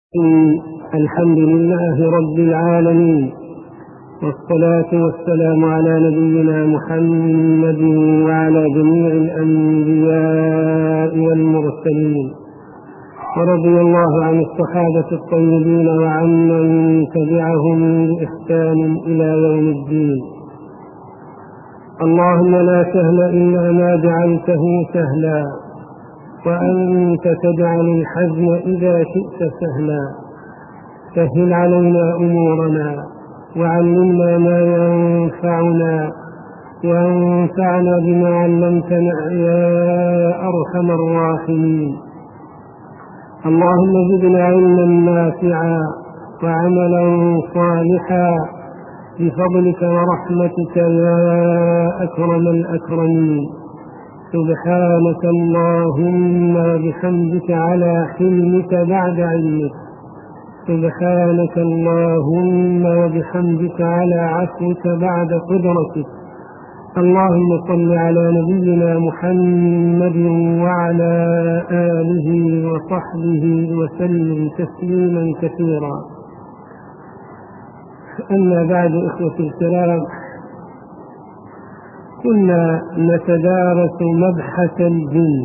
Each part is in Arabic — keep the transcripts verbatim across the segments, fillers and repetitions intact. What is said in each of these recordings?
الحمد لله رب العالمين، والصلاة والسلام على نبينا محمد وعلى جميع الأنبياء والمرسلين، ورضي الله عن الصحابة الطيبين وعمن تبعهم بإحسان إلى يوم الدين. اللهم لا سهل إلا ما جعلته سهلا، وأنت تجعل الحزن إذا شئت سهلا. سهل علينا أمورنا، وعلمنا ما ينفعنا، وانفعنا بما علمتنا يا أرحم الراحمين. اللهم زدنا علما نافعا وعملا صالحا بفضلك ورحمتك يا أكرم الأكرمين. سبحانك اللهم وبحمدك على حلمك بعد علمك، سبحانك اللهم وبحمدك على عفوك بعد قدرتك. اللهم صل على نبينا محمد وعلى آله وصحبه وسلم تسليما كثيرا. أما بعد، إخوة الكرام، كنا نتدارس مبحث الجن،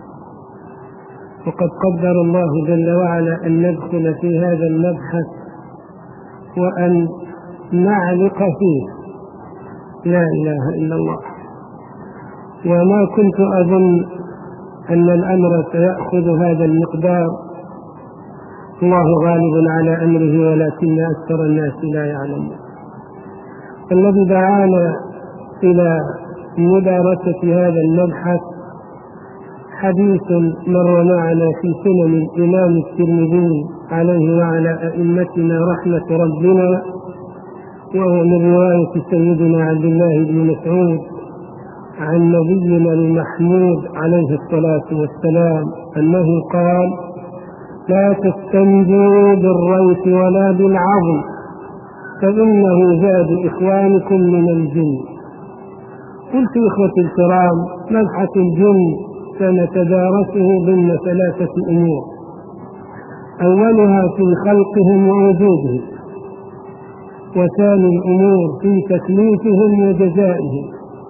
وقد قدر الله جل وعلا أن ندخل في هذا المبحث وأن نعلق فيه. لا إله إلا الله. وما كنت أظن أن الأمر سيأخذ هذا المقدار، الله غالب على أمره ولكن أكثر الناس لا يعلمون. الذي دعانا إلى مدارسة هذا المبحث حديث مر معنا في سنن الإمام الترمذي عليه وعلى أئمتنا رحمة ربنا، وهو من رواية سيدنا عبد الله بن مسعود عن نبينا المحمود عليه الصلاة والسلام أنه قال: لا تستنجوا بالريث ولا بالعظم، فإنه زاد إخوانكم من الجن. قلت إخوة الكرام، مبحث الجن سنتدارسه ضمن ثلاثة أمور: أولها في خلقهم ووجودهم، وثاني الأمور في تكليفهم وجزائهم،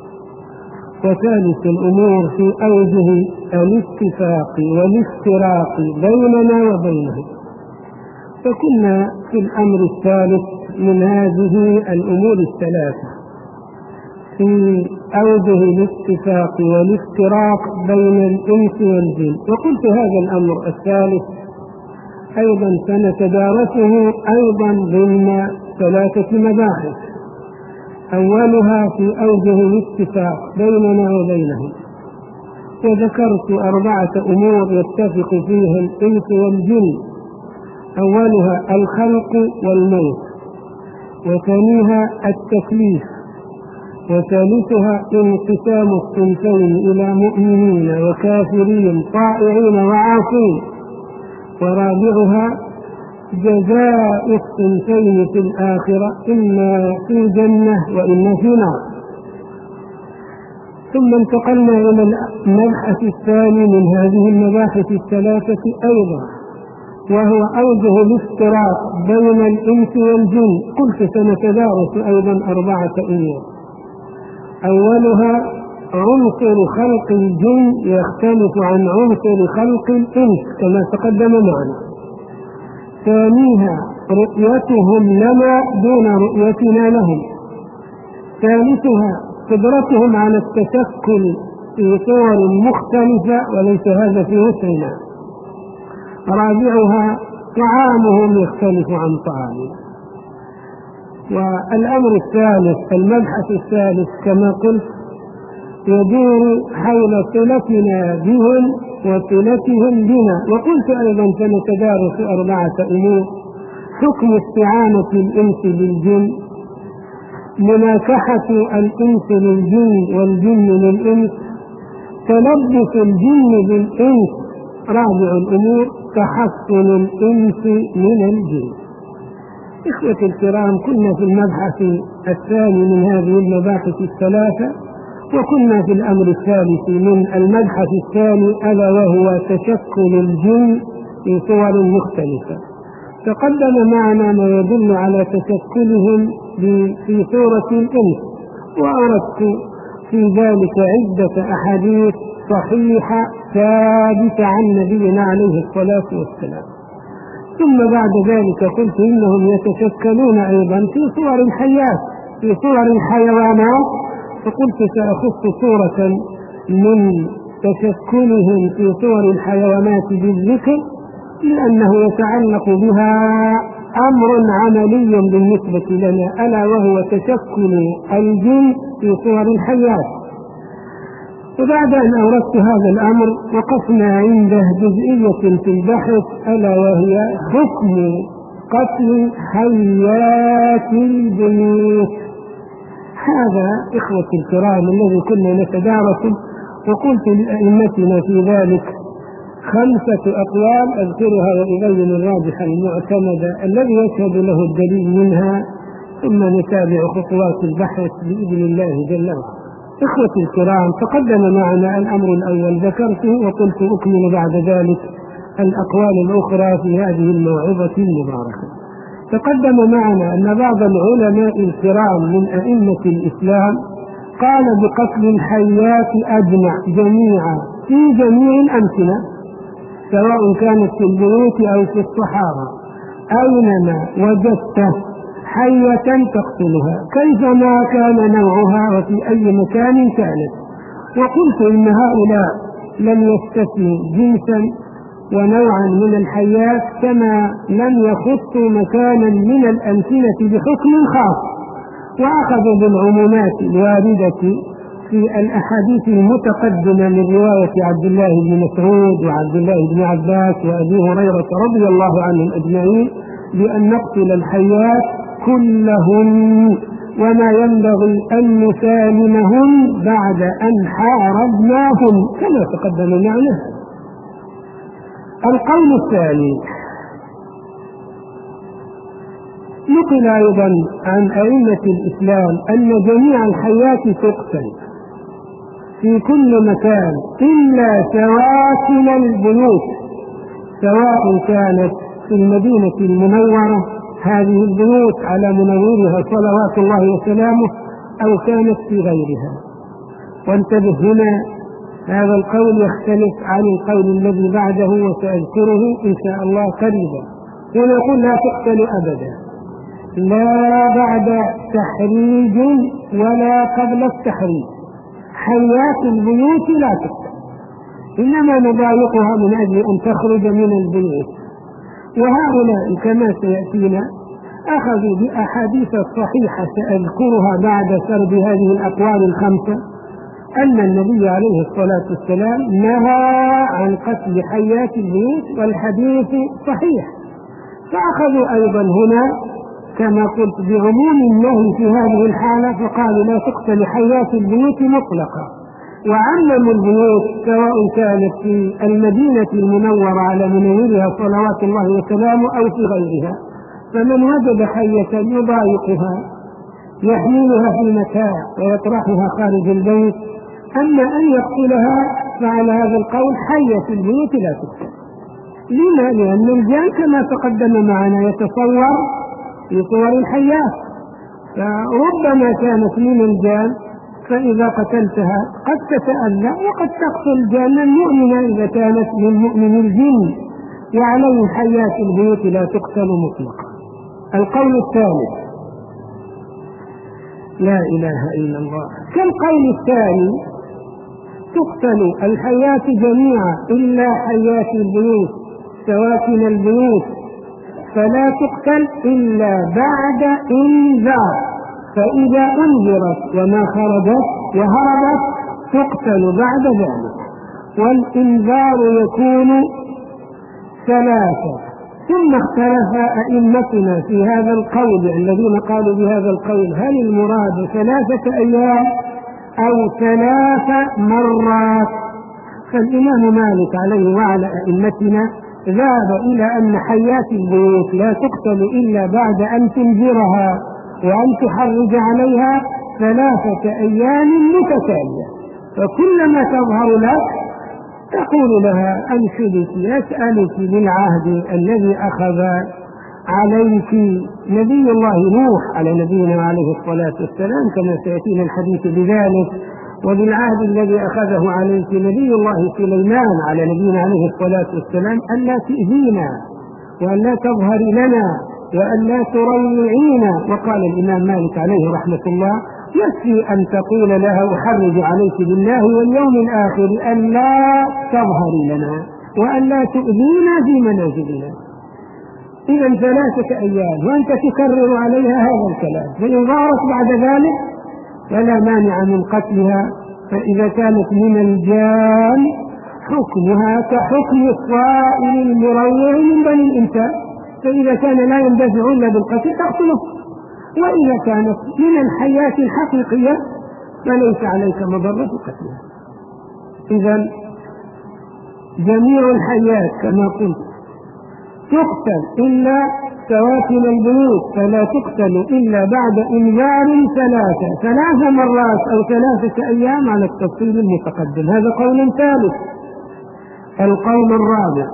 وثالث الأمور في أوجه الاتفاق والافتراق بيننا وبينهم. فكنا في الأمر الثالث من هذه الأمور الثلاثة، في أوجه الاتفاق والافتراق بين الإنس والجن. وقلت هذا الأمر الثالث أيضا سنتدارسه أيضا ضمن ثلاثة مباحث: أولها في أوجه الاتفاق بيننا وبينهم، وذكرت أربعة أمور يتفق فيها الإنس والجن: أولها الخلق والموت، وثانيها التكليف، وثالثها انقسام الصنفين إلى مؤمنين وكافرين طائعين وعاصين، ورابعها جزاء الصنفين في الآخرة، إما في جنة وإما في نار. ثم انتقلنا إلى المبحث الثاني من هذه المباحث الثلاثة أيضا، وهو أوجه الافتراق بين الإنس والجن. قلت سنتدارس أيضا أربعة أمور: أولها عنصر خلق الجن يختلف عن عنصر خلق الإنس كما تقدم معنا. ثانيها رؤيتهم لنا دون رؤيتنا لهم. ثالثها قدرتهم على التشكل في صور مختلفة وليس هذا في وسعنا. رابعها طعامهم يختلف عن طعامنا. والأمر الثالث، المبحث الثالث كما قلت، يدور حول صلتنا بهم وصلتهم بنا. وقلت أيضا سنتدارس أربعة أمور: حكم استعانة الإنس بالجن، مناكحة الإنس للجن والجن للإنس، تلبس الجن بالإنس. رابع الأمور تحصن الإنس من الجن. إخوة الكرام، كنا في المبحث الثاني من هذه المباحث الثلاثة، وكنا في الأمر الثالث من المبحث الثاني، ألا وهو تشكل الجن في صور مختلفة. تقدم معنا ما يدل على تشكلهم في صورة الإنس، وأردت في ذلك عدة أحاديث صحيحة ثابتة عن نبينا عليه الصلاة والسلام. ثم بعد ذلك قلت إنهم يتشكلون أيضا في صور الحيات، في صور الحيوانات، فقلت سأخص صورة من تشكلهم في صور الحيوانات بالذكر، لأنه يتعلق بها أمر عملي بالنسبة لنا، ألا وهو تشكل الجن في صور الحيات. وبعد أن أوردت هذا الأمر وقفنا عنده جزئية في البحث، ألا وهي حكم قتل حيات البيوت. هذا إخوتي الكرام الذي كنا نتدارسه، وقلت لأئمتنا في ذلك خمسة أقوال أذكرها وأبين الراجح المعتمد الذي يشهد له الدليل منها، ثم نتابع خطوات البحث بإذن الله جل وعلا. إخوتي الكرام، تقدم معنا الأمر الأول ذكرته، وقلت أكمل بعد ذلك الأقوال الأخرى في هذه الموعظة المباركة. تقدم معنا أن بعض العلماء الكرام من أئمة الإسلام قال بقتل الحيات أجمع جميعا في جميع الأمكنة، سواء كانت في البيوت أو في الصحارى، أينما وجدت حية تقتلها كيفما كان نوعها وفي أي مكان كانت. وقلت إن هؤلاء لم يستثنوا جنسا ونوعا من الحيات، كما لم يخصوا مكانا من الأمكنة بحكم خاص، وأخذوا بالعمومات الواردة في الأحاديث المتقدمة من رواية عبد الله بن مسعود وعبد الله بن عباس وأبي هريرة رضي الله عنهم أجمعين بأن نقتل الحيات كلهن، وما ينبغي أن نسالمهن بعد أن حاربناهن كما تقدم معنا. القول الثاني نقل أيضا عن أئمة الإسلام أن جميع الحيات تقتل في كل مكان إلا سواكن البيوت، سواء كانت في المدينة المنورة هذه البيوت على منورها صلوات الله وسلامه، أو كانت في غيرها. وانتبه هنا، هذا القول يختلف عن القول الذي بعده وسأذكره إن شاء الله قريبا. هنا يقول لا تقتل أبدا، لا بعد تحريج ولا قبل التحريج، حيات البيوت لا تقتل، إنما نضايقها من أجل أن تخرج من البيوت. وهؤلاء كما سيأتينا أخذوا بأحاديث صحيحة سأذكرها بعد سرد هذه الأقوال الخمسة، أن النبي عليه الصلاة والسلام نهى عن قتل حيات البيوت، والحديث صحيح. فأخذوا أيضا هنا كما قلت بعموم النهي في هذه الحالة، فقالوا لا تقتل حيات البيوت مطلقا، وعمموا البيوت سواء كانت في المدينة المنورة على منورها صلوات الله وسلامه أو في غيرها. فمن وجد حية يضايقها يحملها في مكان ويطرحها خارج البيت، أما أن يقتلها فعلى هذا القول حية البيوت لا تقتل. لما؟ لأن الجان كما تقدم معنا يتصور في صور الحيات، فربما كانت من الجان فإذا قتلتها قد تتأذى وقد تقتل جانا مؤمنا إذا كانت من مؤمن الجن، وعليه حيات البيوت لا تقتل مطلقا. القول الثالث لا إله إلا الله. كالقول الثاني تقتل الحيات جميعا إلا حيات البيوت سواكن البيوت، فلا تقتل إلا بعد إنذار، فإذا أنذرت وما خرجت وهربت تقتل بعد ذلك. والإنذار يكون ثلاثة. ثم اختلف أئمتنا في هذا القول الذين قالوا بهذا القول، هل المراد ثلاثة أيام أو ثلاث مرات؟ فالإمام مالك عليه وعلى أئمتنا ذهب إلى أن حيات البيوت لا تقتل إلا بعد أن تنذرها وأن تحرج عليها ثلاثة أيام متتالية، فكلما تظهر لك تقول لها أنشدك أسألك بالعهد الذي أخذ عليك نبي الله نوح على نبينا عليه الصلاة والسلام كما سيأتينا الحديث بذلك، وبالعهد الذي أخذه عليك نبي الله سليمان على نبينا عليه الصلاة والسلام ألا تؤذينا وألا تظهري لنا وألا تروعينا. وقال الإمام مالك عليه رحمة الله: يكفي أن تقول لها أحرج عليك بالله واليوم الآخر ألا تظهري لنا وألا تؤذينا في منازلنا. إذا ثلاثة أيام وأنت تكرر عليها هذا الكلام، فإن ظهرت بعد ذلك فلا مانع من قتلها، فإذا كانت من الجان حكمها كحكم الصائل المروع من بني الإنسان، فإذا كان لا يندفع إلا بالقتل تقتله، وإذا كانت من الحياة الحقيقية فليس عليك مضرة قتلها. إذا جميع الحيات كما قلت تقتل إلا سواتن البيوت، فلا تقتل إلا بعد إنذار ثلاثة ثلاث مرات أو ثلاثة أيام على التفصيل المتقدم. هذا قول ثالث. القول الرابع: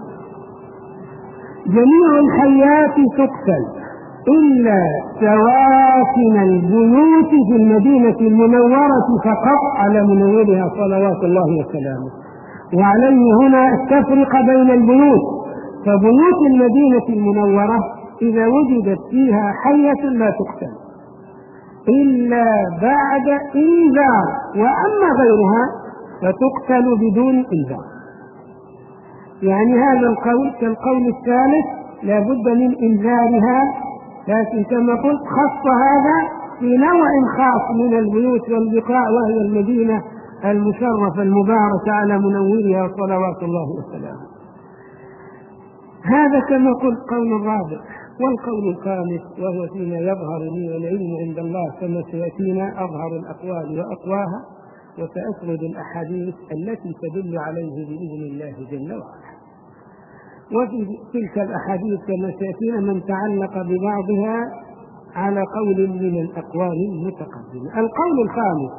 جميع الحيات تقتل إلا سواتن البيوت في المدينة المنورة فقط على منورها صلوات الله وسلامه. وعليه هنا التفرقة بين البيوت، فبيوت المدينة المنورة إذا وجدت فيها حية لا تقتل إلا بعد إنذار، وأما غيرها فتقتل بدون إنذار. يعني هذا القول كالقول الثالث لا بد من إنذارها، لكن كما قلت خص هذا في نوع خاص من البيوت والبقاع، وهي المدينة المشرفة المباركة على منورها صلوات الله وسلامه. هذا كما قلت قول الرابع. والقول الخامس وهو فيما يظهر لي والعلم عند الله كما سيأتينا أظهر الأقوال وأقواها، وسأسرد الأحاديث التي تدل عليه بإذن الله جل وعلا. وفي تلك الأحاديث كما سيأتينا من تعلق ببعضها على قول من الأقوال المتقدمة. القول الخامس: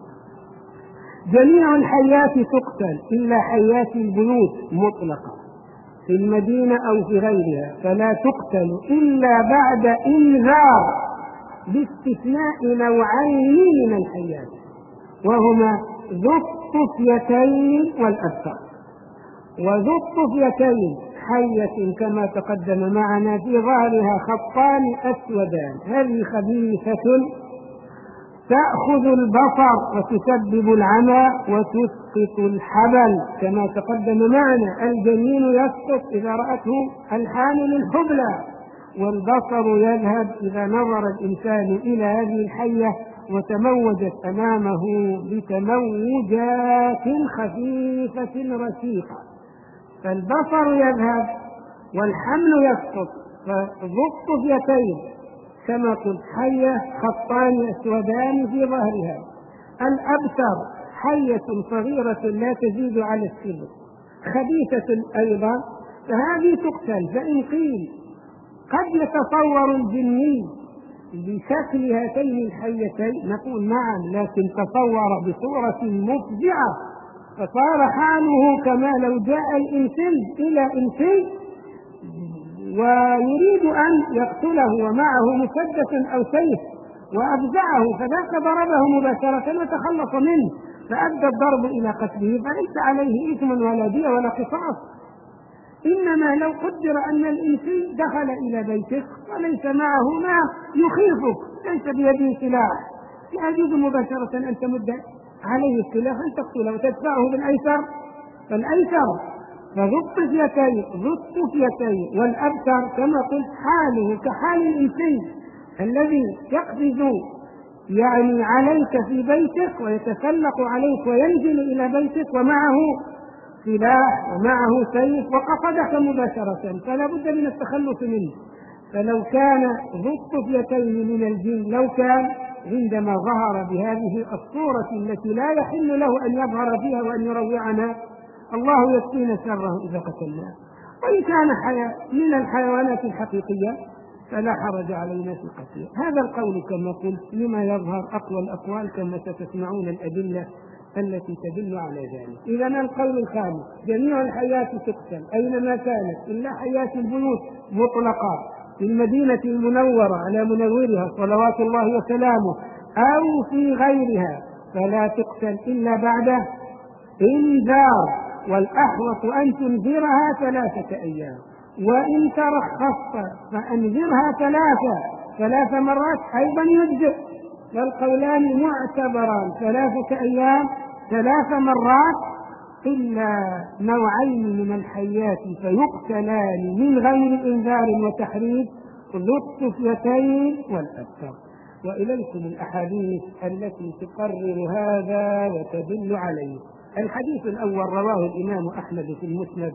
جميع الحيات تقتل إلا حيات البيوت مطلقة في المدينة أو في غيرها، فلا تقتل إلا بعد إنذار، باستثناء نوعين من الحيات وهما ذو الطفيتين والأبتر. وذو الطفيتين حية كما تقدم معنا في ظهرها خطان أسودان، هذه خبيثة تأخذ البصر وتسبب العمى وتسقط الحبل كما تقدم معنا. الجنين يسقط إذا رأته الحامل الحبلى، والبصر يذهب إذا نظر الإنسان إلى هذه الحية وتموجت أمامه بتموجات خفيفة رشيقة، فالبصر يذهب والحمل يسقط. فذو الطفيتين كما قلت حية خطان أسودان في ظهرها. الأبتر حية صغيرة لا تزيد على السبع، خبيثة أيضا، فهذه تقتل. فإن قيل قد يتصور الجني بشكل هاتين الحيتين نقول نعم، لكن تصور بصورة مفزعة، فصار حاله كما لو جاء الإنسان إلى إنسان ويريد أن يقتله ومعه مسدس أو سيف وأفزعه، فذاك ضربه مباشرة وتخلص منه فأدى الضرب إلى قتله، فليس عليه إثم ولا دية ولا قصاص. إنما لو قدر أن الإنسان دخل إلى بيتك وليس معه ما يخيفك، ليس بيده سلاح، لا يجوز مباشرة أن تمد عليه السلاح أن تقتله وتدفعه بالأيسر فالأيسر. فذو الطفيتين ذو الطفيتين والأبتر كما قلت حاله كحال الإنسان الذي يقفز يعني عليك في بيتك ويتسلق عليك وينزل إلى بيتك ومعه سلاح ومعه سيف وقصدك مباشرة، فلا بد من التخلص منه. فلو كان ذو الطفيتين من الجن، لو كان عندما ظهر بهذه الصورة التي لا يحل له أن يظهر فيها وأن يروعنا، الله يكفينا شره إذا قتلناه. وإن كان حياة من الحيوانات الحقيقية فلا حرج علينا في قتله. هذا القول كما قلت لما يظهر أقوى الأقوال كما ستسمعون الأدلة التي تدل على ذلك. إذا القول الخامس: جميع الحياة تقتل أينما كانت إلا حياة البيوت مطلقة في المدينة المنورة على منورها صلوات الله وسلامه أو في غيرها فلا تقتل إلا بعد إنذار، والأحوط أن تنذرها ثلاثة أيام، وإن ترخصت فأنذرها ثلاثة ثلاث مرات أيضا يجزئ، والقولان معتبران، ثلاثة أيام ثلاث مرات، إلا نوعين من الحيات فيقتلان من غير إنذار وتحريض، ذو الطفيتين والأبتر. وإليكم الأحاديث التي تقرر هذا وتدل عليه. الحديث الأول رواه الإمام أحمد في المسند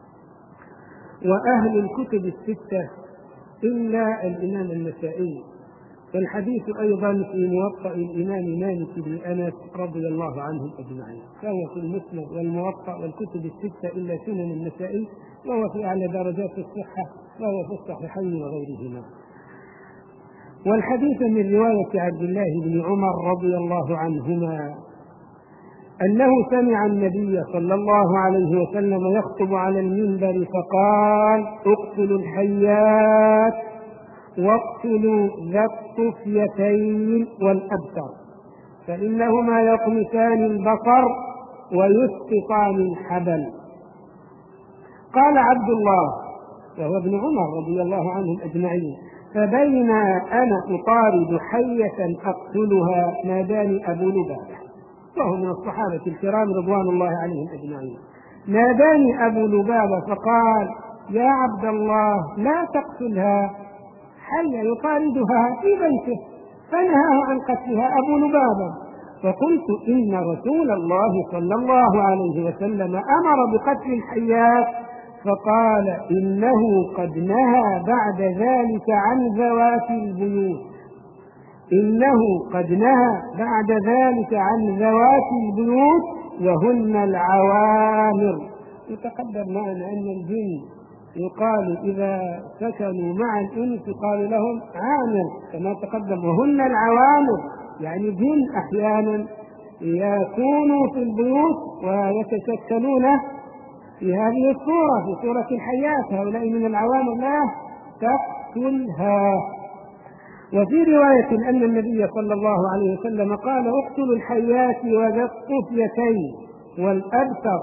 وأهل الكتب الستة إلا الإمام النسائي، والحديث أيضا في موطأ الإمام مالك بن أنس رضي الله عنهم أجمعين، فهو في المسند والموطأ والكتب الستة إلا سنن النسائي، وهو في أعلى درجات الصحة، وهو في الصحيحين وغيرهما. والحديث من رواية عبد الله بن عمر رضي الله عنهما أنه سمع النبي صلى الله عليه وسلم يخطب على المنبر فقال: اقتلوا الحيات واقتلوا ذا الطفيتين والأبتر فإنهما يطمسان البصر ويسقطان الحبل. قال عبد الله وهو ابن عمر رضي الله عنهم أجمعين: فبينا أنا أطارد حية أقتلها ناداني أبو لبابة، وهو من الصحابة الكرام رضوان الله عليهم أجمعين، ناداني أبو لبابة فقال: يا عبد الله لا تقتلها، حية يطاردها في بيته، فنهاه عن قتلها أبو لبابة. فقلت: إن رسول الله صلى الله عليه وسلم أمر بقتل الحيات، فقال: إنه قد نهى بعد ذلك عن ذوات البيوت إنه قد نهى بعد ذلك عن ذوات البيوت وهن العوامر. يتقدم معنا أن الجن يقال إذا سكنوا مع الإنس قال لهم عامر كما تقدم، وهن العوامر يعني جن أحيانا يكونوا في البيوت ويتشكلون في هذه الصورة، في صورة الحيات، هؤلاء من العوامر لا تقتلها. وفي رواية أن النبي صلى الله عليه وسلم قال: اقتلوا الحيات وذا الطفيتين والأبتر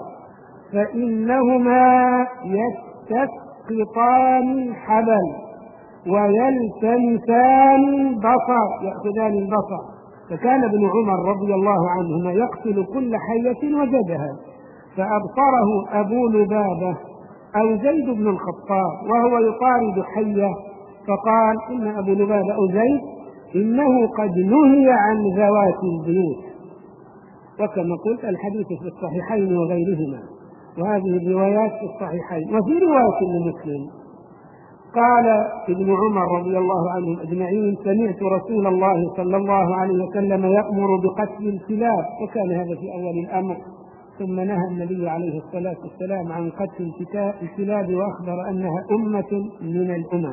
فإنهما يستسقطان الحبل ويلتمسان البصر، يأخذان البصر. فكان ابن عمر رضي الله عنهما يقتل كل حية وجدها، فأبصره أبو لبابة أو زيد بن الخطاب وهو يطارد حية، فقال: إن أبو لبابة أو زيد إنه قد نهي عن ذوات البيوت. وكما قلت الحديث في الصحيحين وغيرهما، وهذه الروايات في الصحيحين. وفي رواية لمسلم قال ابن عمر رضي الله عنهم أجمعين: سمعت رسول الله صلى الله عليه وسلم يأمر بقتل الكلاب، وكان هذا في أول الأمر، ثم نهى النبي عليه الصلاة والسلام عن قتل الكلاب وأخبر أنها أمة من الأمم.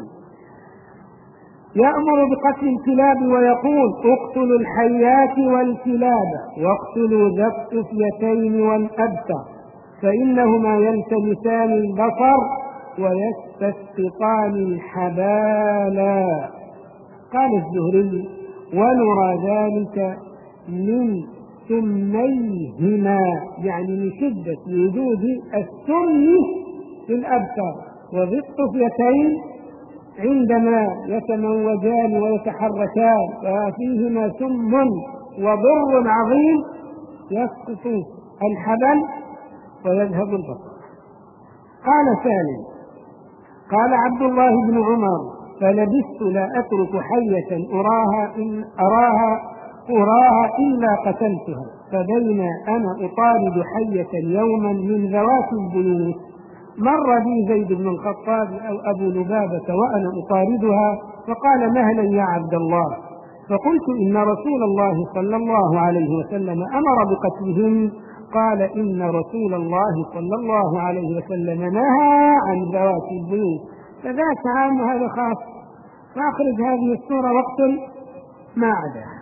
يأمر بقتل الكلاب ويقول: اقتلوا الحيات والكلاب واقتلوا ذا الطفيتين والأبتر فإنهما يلتمسان البصر ويستسقطان الحبالا. قال الزهري: ونرى ذلك من سميهما، يعني من شدة وجود السم في الأبتر، وذي الطفيتين عندما يتموجان ويتحركان وفيهما سم وضر عظيم يسقط الحبل ويذهب البصر. قال سالم: قال عبد الله بن عمر: فلبثت لا أترك حية أراها إن أراها أراها إلا قتلتها، فبين أنا أطارد حية يوما من ذوات البيوت مر بي زيد بن الخطاب أو أبو لبابة وأنا أطاردها، فقال: مهلا يا عبد الله. فقلت: إن رسول الله صلى الله عليه وسلم أمر بقتلهم. قال: إن رسول الله صلى الله عليه وسلم نهى عن ذوات البيوت، فذاك عام هذا خاص، فأخرج هذه الصورة واقتل ما عداها.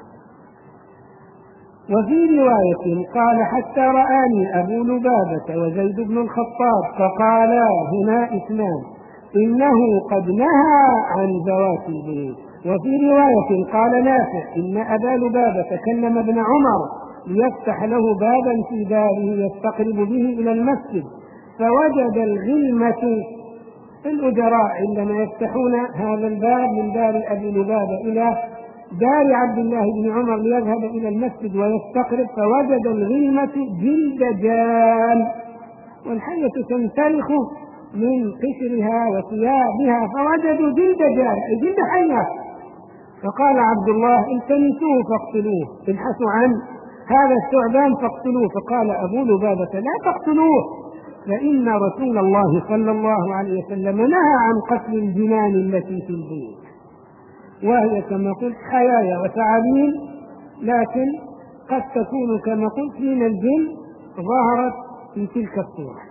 وفي رواية قال: حتى رآني أبو لبابة وزيد بن الخطاب فقالا: هنا اثنان، إنه قد نهى عن ذوات البيوت. وفي رواية قال نافع إن أبا لبابة كلم ابن عمر ليفتح له بابا في داره يستقرب به إلى المسجد، فوجد الغلمة الأجراء عندما يفتحون هذا الباب من دار أبي لبابة إلى دار عبد الله بن عمر ليذهب إلى المسجد ويستقرب، فوجد الغلمة جلد جان، والحية تنسلخ من قشرها وثيابها، فوجدوا جلد جان أي جلد حية. فقال عبد الله التمسوه فاقتلوه، ابحثوا عن هذا الثعبان فاقتلوه. فقال أبو لبابة لا تقتلوه، فإن رسول الله صلى الله عليه وسلم نهى عن قتل الجنان التي في البيوت، وهي كما قلت حيايا وثعابين، لكن قد تكون كما قلت من الجن ظهرت في تلك الصورة.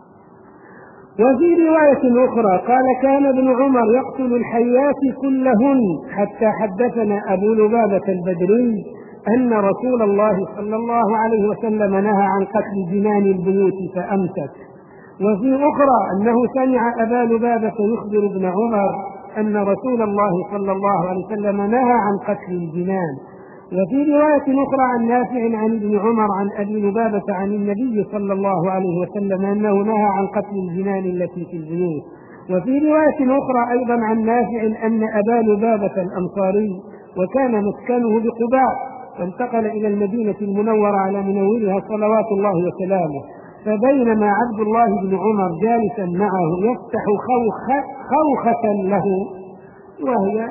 وفي رواية أخرى قال كان ابن عمر يقتل الحيات كلهن، حتى حدثنا أبو لبابة البدري أن رسول الله صلى الله عليه وسلم نهى عن قتل جنان البيوت فأمسك. وفي أخرى أنه سمع أبا لبابة يخبر ابن عمر أن رسول الله صلى الله عليه وسلم نهى عن قتل الجنان. وفي رواية أخرى عن نافع عن ابن عمر عن أبي لبابة عن النبي صلى الله عليه وسلم أنه نهى عن قتل الجنان التي في البيوت. وفي رواية أخرى أيضا عن نافع أن أبا لبابة الأنصاري وكان مسكنه بقباء، فانتقل إلى المدينة المنورة على منورها صلوات الله وسلامه، فبينما عبد الله بن عمر جالسا معه يفتح خوخة, خوخة له، وهي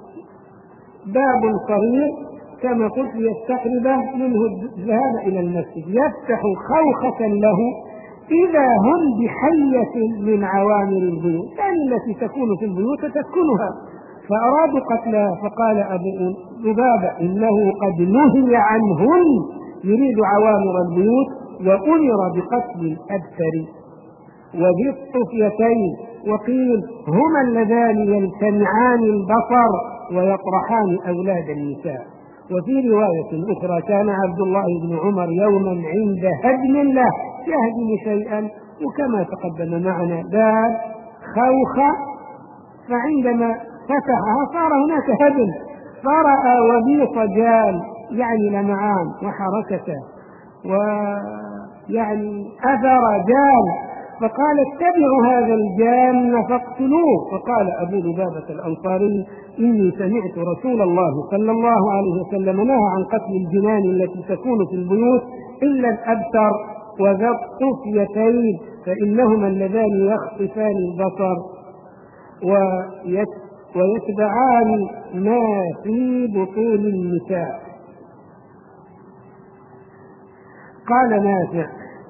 باب صغير كما قلت ليستقرب منه الذهاب إلى المسجد، يفتح خوخة له إذا هم بحية من عوامر البيوت، يعني التي تكون في البيوت تسكنها، فأرادوا قتلها. فقال أبو لبابة إنه قد نهي عنهن، يريد عوامر البيوت، وأمر بقتل الأبتر وذي الطفيتين، وقيل هما اللذان يلتمعان البصر ويطرحان أولاد النساء. وفي رواية أخرى كان عبد الله بن عمر يوما عند هدم له يهدم شيئا، وكما تقدم معنا باب خوخة، فعندما فتحها صار هناك هدم، فرأى وبيص جان يعني لمعان وحركته ويعني أثر جان، فقال اتبعوا هذا الجان فاقتلوه. فقال أبو لبابة الأنصاري إني سمعت رسول الله صلى الله عليه وسلم نهى عن قتل الجنان التي تكون في البيوت إلا الأبتر وذا الطفيتين، فإنهما اللذان يخطفان البصر ويتبعان ما في بطون النساء. قال نافع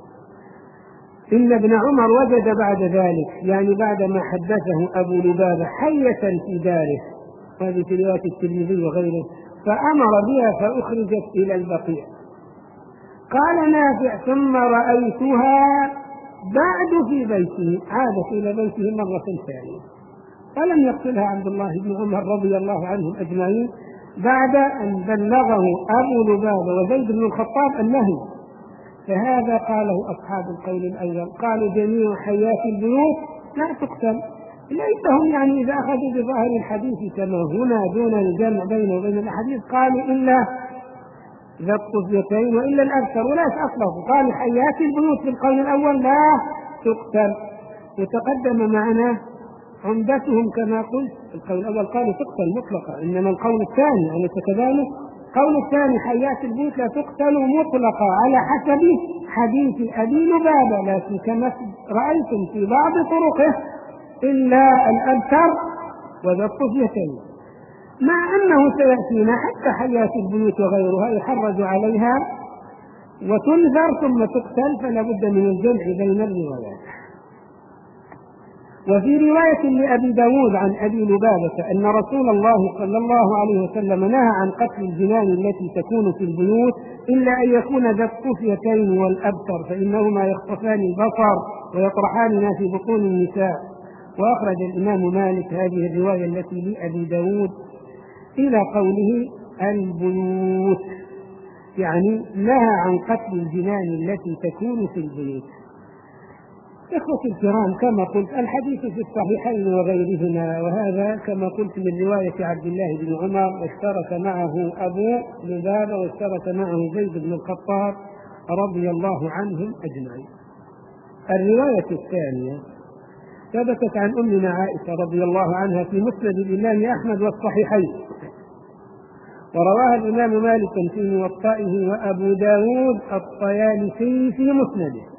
إن ابن عمر وجد بعد ذلك، يعني بعدما حدثه أبو لبابة، حية في داره، هذه في رواية الترمذي وغيره، فأمر بها فأخرجت إلى البقيع. قال نافع ثم رأيتها بعد في بيته، عادت إلى بيته مرة ثانية، فلم يقتلها عبد الله بن عمر رضي الله عنهم أجمعين بعد أن بلغه أبو لبابة وزيد بن الخطاب النهي. فهذا قاله أصحاب القول الأول، قالوا جميع حيات البيوت لا تقتل، ليتهم يعني إذا أخذوا بظاهر الحديث كما هنا دون الجمع بينه وبين الحديث قالوا إلا ذا الطفيتين وإلا الأبتر، ولا أصله قالوا حيات البيوت في القول الأول لا تقتل. وتقدم معنا عمدتهم كما قلت القول الأول قالوا تقتل مطلقة، إنما القول الثاني أليس كذلك؟ القول الثاني حيات البيوت لا تقتل مطلقة على حسب حديث أبي لبابة، لكن كما رأيتم في بعض طرقه إلا الأبتر وذا الطفيتين، مع أنه سيأتينا حتى حيات البيوت وغيرها يحرج عليها وتنذر ثم تقتل، فلا بد من الجمع بين الروايات. وفي رواية لأبي داود عن أبي لبابة أن رسول الله صلى الله عليه وسلم نهى عن قتل الجنان التي تكون في البيوت إلا أن يكون ذا الطفيتين والأبتر، فإنهما يخطفان البصر ويطرحان ما في بطون النساء. وأخرج الإمام مالك هذه الرواية التي لأبي داود إلى قوله البيوت، يعني نهى عن قتل الجنان التي تكون في البيوت. إخوتي الكرام، كما قلت الحديث في الصحيحين وغيرهما، وهذا كما قلت من رواية عبد الله بن عمر، واشترك معه أبو لبابة واشترك معه زيد بن الخطاب رضي الله عنهم أجمعين. الرواية الثانية ثبتت عن أمنا عائشة رضي الله عنها في مسند الإمام أحمد والصحيحين، ورواها الإمام مالك في موطئه وأبو داود الطيالسي في مسنده.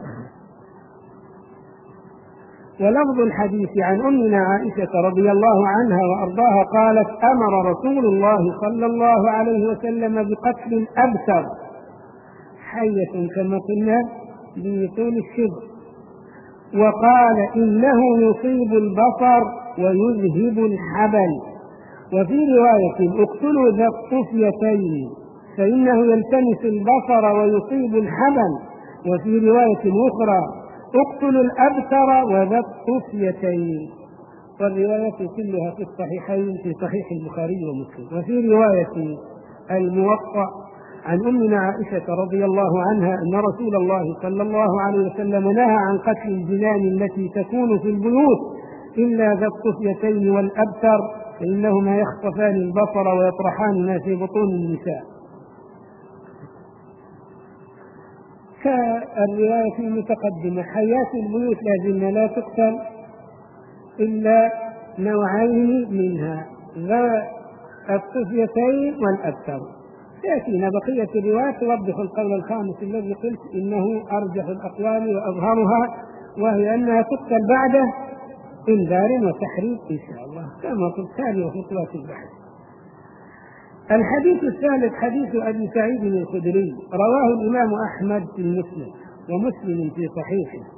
ولفظ الحديث عن أمنا عائشة رضي الله عنها وأرضاها قالت: أمر رسول الله صلى الله عليه وسلم بقتل الأبتر، حية كما قلنا بطول الشبر، وقال: إنه يصيب البصر ويذهب الحبل. وفي رواية: اقتلوا ذا الطفيتين فإنه يلتمس البصر ويصيب الحبل. وفي رواية أخرى: اقتلوا الأبتر وذا الطفيتين. والروايات كلها في الصحيحين في صحيح البخاري ومسلم. وفي رواية الموطأ عن أمنا عائشة رضي الله عنها أن رسول الله صلى الله عليه وسلم نهى عن قتل الجنان التي تكون في البيوت إلا ذا الطفيتين والأبتر، فإنهما يخطفان البصر ويطرحان ما في بطون النساء. كالرواية المتقدمة: حيات البيوت لازلنا لا تقتل إلا نوعين منها، ذا الطفيتين والأبتر. تأتينا بقية الروايات توضح القول الخامس الذي قلت إنه أرجح الأقوال وأظهرها، وهي أنها تقتل بعد إنذار وتحريم إن شاء الله، كما قلت هذه خطوات البحث. الحديث الثالث حديث أبي سعيد الخدري، رواه الإمام أحمد في المسند، ومسلم في صحيحه،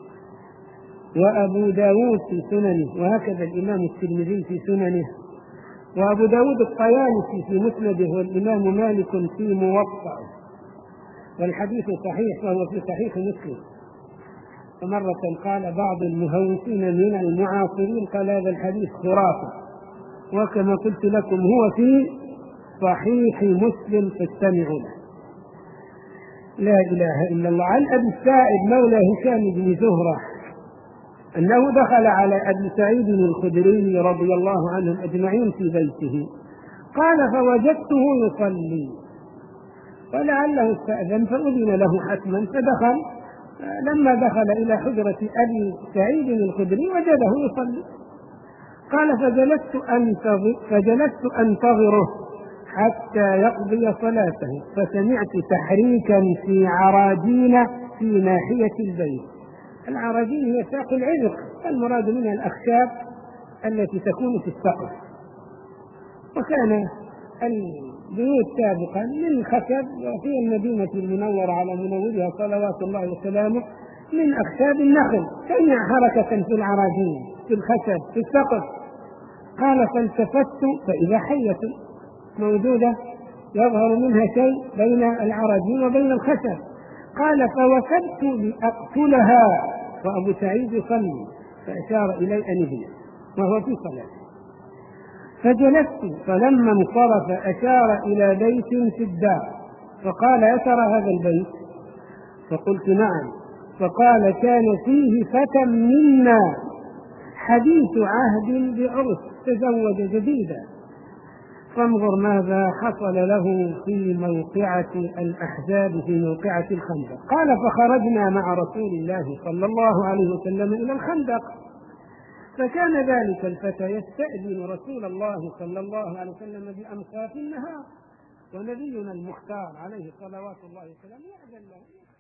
وأبو داود في سننه، وهكذا الإمام الترمذي في سننه، وأبو داود الطيالسي في مسنده، والإمام مالك في موطئه. والحديث صحيح، وهو في صحيح مسلم. فمرة قال بعض المهوسين من المعاصرين قال هذا الحديث خرافة، وكما قلت لكم هو في صحيح مسلم فاستمعوا له. لا إله إلا الله. عن أبي السائب مولى هشام بن زهرة أنه دخل على أبي سعيد الخدري رضي الله عنهم أجمعين في بيته، قال: فوجدته يصلي، ولعله استأذن فأذن له حتما، فدخل. لما دخل إلى حجرة أبي سعيد الخدري وجده يصلي. قال: فجلست أنتظر فجلست أنتظره حتى يقضي صلاته، فسمعت تحريكا في عراجين في ناحية البيت. العراجين هي ساق العذق، المراد منها الأخشاب التي تكون في السقف. وكان البيوت سابقا من خشب، وفي المدينة المنورة على منورها صلوات الله وسلامه من أخشاب النخل، سمع حركة في العراجين في الخشب في السقف. قال: فالتفت فإذا حية موجودة يظهر منها شيء بين العراجين وبين الخشب. قال: فوثبت لأقتلها وأبو سعيد يصلي، فأشار إلي أن اجلس وهو في صلاة. فجلست، فلما انصرف أشار إلى بيت في الدار، فقال: أترى هذا البيت؟ فقلت: نعم. فقال: كان فيه فتى منا حديث عهد بعرس، تزوج جديدا، فانظر ماذا حصل له في موقعة الأحزاب في موقعة الخندق. قال: فخرجنا مع رسول الله صلى الله عليه وسلم إلى الخندق، فكان ذلك الفتى يستأذن رسول الله صلى الله عليه وسلم بأمصاف النهار، ونبينا المختار عليه صلوات الله وسلامه يأذن له.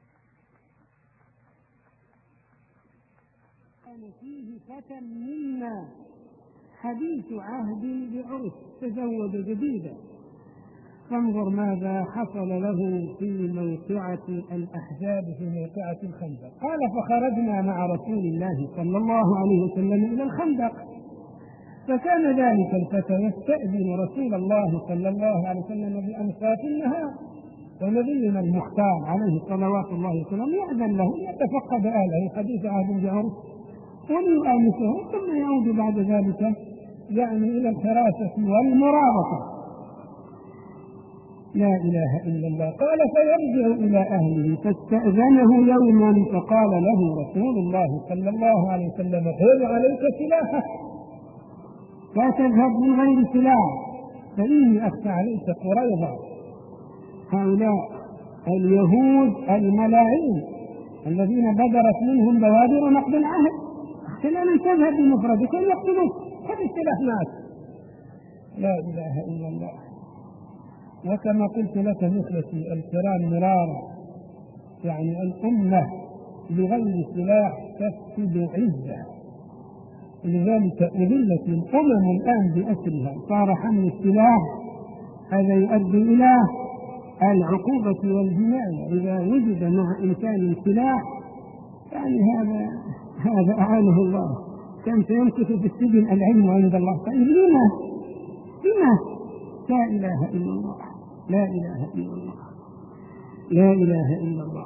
كان فيه فتى منا حديث عهد بعرس، تزوج جديدا، فانظر ماذا حصل له في موقعة الأحزاب في موقعة الخندق. قال: فخرجنا مع رسول الله صلى الله عليه وسلم إلى الخندق، فكان ذلك الفتى يستأذن رسول الله صلى الله عليه وسلم بأمصاف النهار، ونبينا المختار عليه صلوات الله وسلامه يأذن له يتفقد أهله حديث عهد بعرس وليؤانسهم، ثم يعود بعد ذلك يعني إلى الحراسة والمرابطة. لا إله إلا الله. قال فيرجع إلى أهله فاستأذنه يوما فقال له رسول الله صلى الله عليه وسلم خذ عليك سلاحك لا تذهب من غير سلاح فإني أخشى عليك قريظة. هؤلاء اليهود الملاعين الذين بدرت منهم بوادر نقض العهد أخشى أن تذهب بمفردك يقتلوك خذ السلاح معك. لا إله إلا الله. وكما قلت لك مثلتي الكرام مرارا يعني الأمة بغير سلاح تفسد عزة، لذلك أذلت الأمم الآن بأسرها. صار حمل السلاح هذا يؤدي إلى العقوبة والجناية. إذا وجد مع إنسان سلاح يعني هذا هذا أعانه الله كان سيمكث في السجن العلم عند الله. طيب لما لما لا إله إلا الله لا إله إلا الله لا إله إلا الله.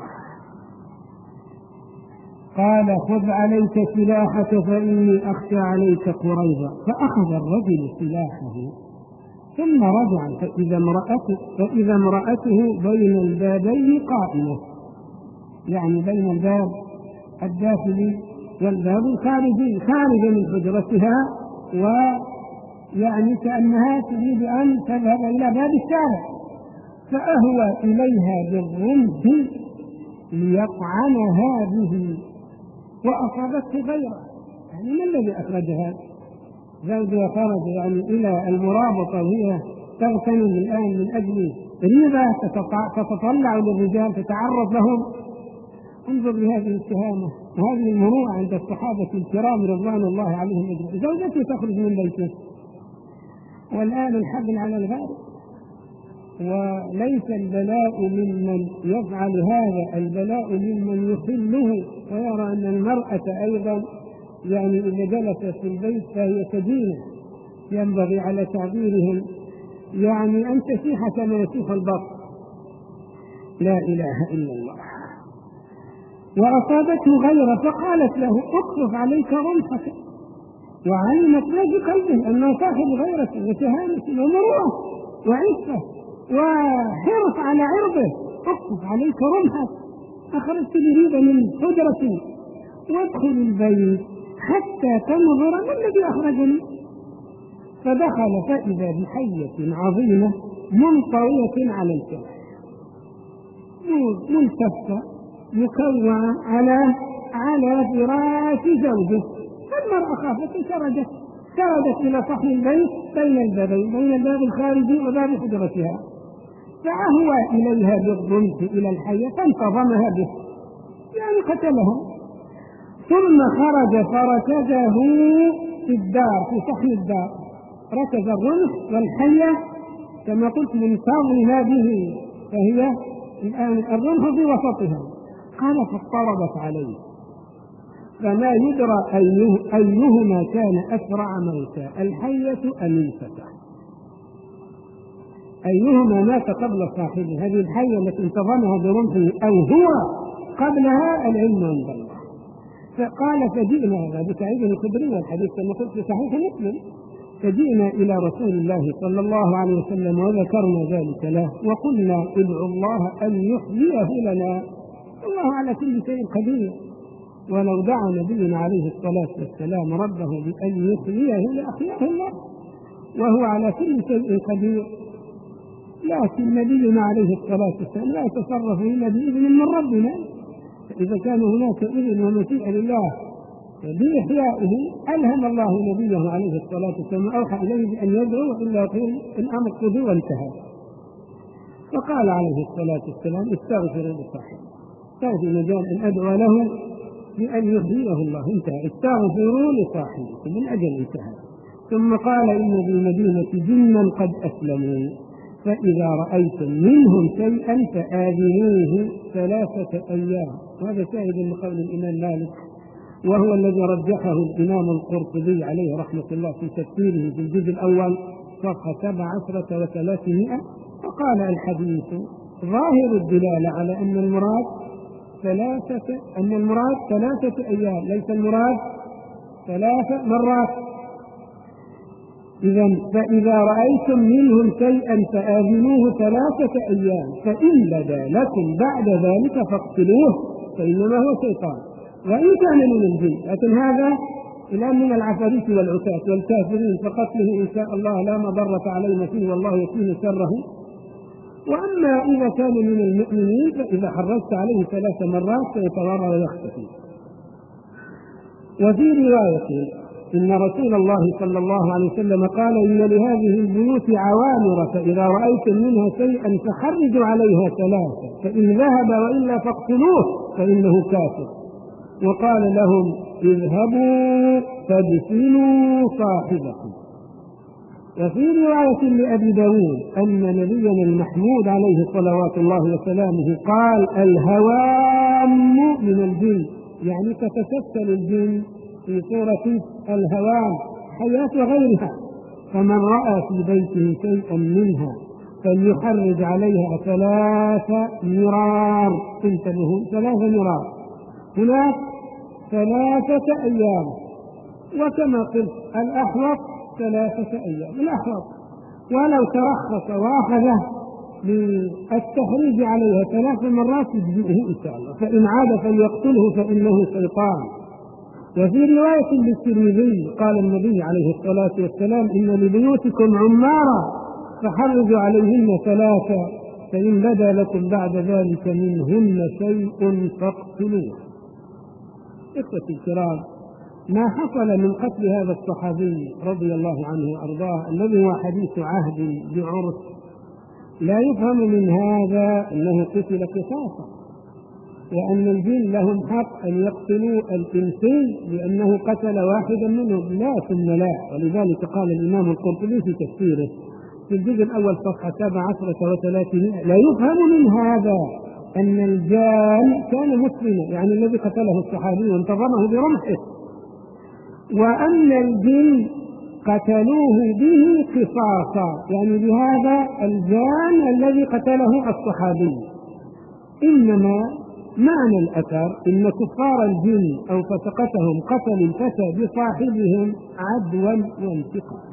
قال خذ عليك سلاحك فإني أخشى عليك قريظة. فأخذ الرجل سلاحه ثم رجع فإذا امرأته, فإذا امرأته بين البابين قائمة، يعني بين الباب الداخلي والباب الخارجي، خارجة من حجرتها ويعني كأنها تريد أن تذهب إلى باب الشارع، فأهوى إليها بالرمح ليطعنها به وأصابته غيره. يعني من الذي أخرجها؟ زوجها خرج يعني إلى المرابطة وهي تغتنم الآن من أجل ريبة تتطلع للرجال تتعرض لهم. انظر لهذه الشهامة وهذه المروءة عند الصحابة الكرام رضوان الله عليهم أجمعين. زوجته تخرج من بيته والآن الحبل على الغارب. وليس البلاء ممن يفعل هذا، البلاء ممن يخله ويرى أن المرأة أيضا يعني إذا جلست في البيت فهي كدينة، ينبغي على تعبيرهم يعني أن تسيح كما يسيح البط. لا إله إلا الله. وأصابته غيره فقالت له اقصف عليك رمحك، وعلمت ما في قلبه أنه صاحب غيرة وشهامة ومروءة وعفة وحرص على عرضه. اقصف عليك رمحك، أخرجت بريبة من حجرتي وادخل البيت حتى تنظر ما الذي أخرجني. فدخل فإذا بحية عظيمة منطوية على الكف ملتفة مكوّنة على على فراش زوجه. فالمرأة خافت شردت شردت إلى صحن البيت بين البابين، بين الباب الخارجي وباب حجرتها، فأهوى إليها بالرمح إلى الحية فانتظمها به يعني قتلها. ثم خرج فركزه في الدار في صحن الدار، ركز الرمح والحية كما قلت منتظمة به، فهي الآن الرمح في وسطها. قال فاضطربت عليه فما يدرى أيه أيهما كان أسرع موتا، الحية أم الفتى، أيهما مات قبل صاحبه، هذه الحية التي انتظمها برمحه أو هو قبلها، العلم عند الله. فقال فجئنا، هذا سعيد الخدري والحديث كما قلت في صحيح مسلم، فجئنا إلى رسول الله صلى الله عليه وسلم وذكرنا ذلك له وقلنا ادعوا الله أن يحييه لنا، الله على كل شيء قدير، ولو دعا نبينا عليه الصلاة والسلام ربه بأن يحييه لأحياه الله وهو على كل شيء قدير. لكن نبينا عليه الصلاة والسلام لا يتصرف إلا بإذن من ربنا، فإذا كان هناك إذن ومشيئة لله بإحيائه ألهم الله نبيه عليه الصلاة والسلام أوحى إليه بأن يدعو إلا يقول الأمر قضي وانتهى. فقال عليه الصلاة والسلام استغفروا لصاحبه، هذه مجال أن أدعو له بأن يحييه الله، انتهى، استغفروا لصاحبه من أجل انتهى. ثم قال إن بالمدينة جنا قد أسلموا فإذا رأيتم منهم شيئا فآذنوه ثلاثة أيام. وهذا شاهد من قول الإمام مالك، وهو الذي رجحه الإمام القرطبي عليه رحمة الله في تفسيره في الجزء الأول صفحة سبع عشرة وثلاثمائة، وقال الحديث ظاهر الدلالة على أن المراد ثلاثة أن المراد ثلاثة أيام، ليس المراد ثلاث مرات. إذا فإذا رأيتم منهم شيئا فآذنوه ثلاثة أيام، فإن بدا لكم بعد ذلك فاقتلوه فإنما هو شيطان وإن كان من الجن. لكن هذا الآن من العفاريت والعتاة والكافرين، فقتله إن شاء الله لا مضرة علينا فيه والله يكفينا شره. وأما إذا كان من المؤمنين فإذا حرجت عليه ثلاث مرات سيتورى ويختفي. وفي رواية إن رسول الله صلى الله عليه وسلم قال إن لهذه البيوت عوامر فإذا رأيتم منها شيئا فحرجوا عليها ثلاثة، فإن ذهب وإلا فاقتلوه فإنه كافر. وقال لهم اذهبوا فادفنوا صاحبكم. وفي رواية لأبي داود أن نبينا المحمود عليه صلوات الله وسلامه قال الهوام من الجن، يعني تتشكل الجن في صورة الهوام حياة غيرها، فمن رأى في بيته شيئا منها فليحرج عليها ثلاث مرار. انتبهوا، ثلاث مرار هناك ثلاثة أيام، وكما قلت الأحوط ثلاثة أيام الأحوط، ولو ترخص وأخذه بالتحريج عليها ثلاث مرات يجزئه إن شاء الله، فإن عاد فليقتله فإنه شيطان. وفي رواية للترمذي قال النبي عليه الصلاة والسلام إن لبيوتكم عمارا فحرجوا عليهن ثلاثة، فإن بدا لكم بعد ذلك منهن شيء فاقتلوه. إخوتي الكرام، ما حصل من قتل هذا الصحابي رضي الله عنه وأرضاه الذي هو حديث عهد بعرس لا يفهم من هذا أنه قتل قصاصا، وأن الجن لهم حق أن يقتلوا الإنسان لأنه قتل واحدا منهم، لا ثم لا. ولذلك قال الإمام القرطبي في تفسيره في الجزء الأول صفحة سبع عشرة وثلاثين لا يفهم من هذا أن الجان كان مسلما، يعني الذي قتله الصحابي وانتظمه برمحه، وأن الجن قتلوه به قصاصا، يعني بهذا الجان الذي قتله الصحابي. إنما معنى الأثر إن كفار الجن أو فسقتهم قتلوا الفتى بصاحبهم عدوا وانتقاما،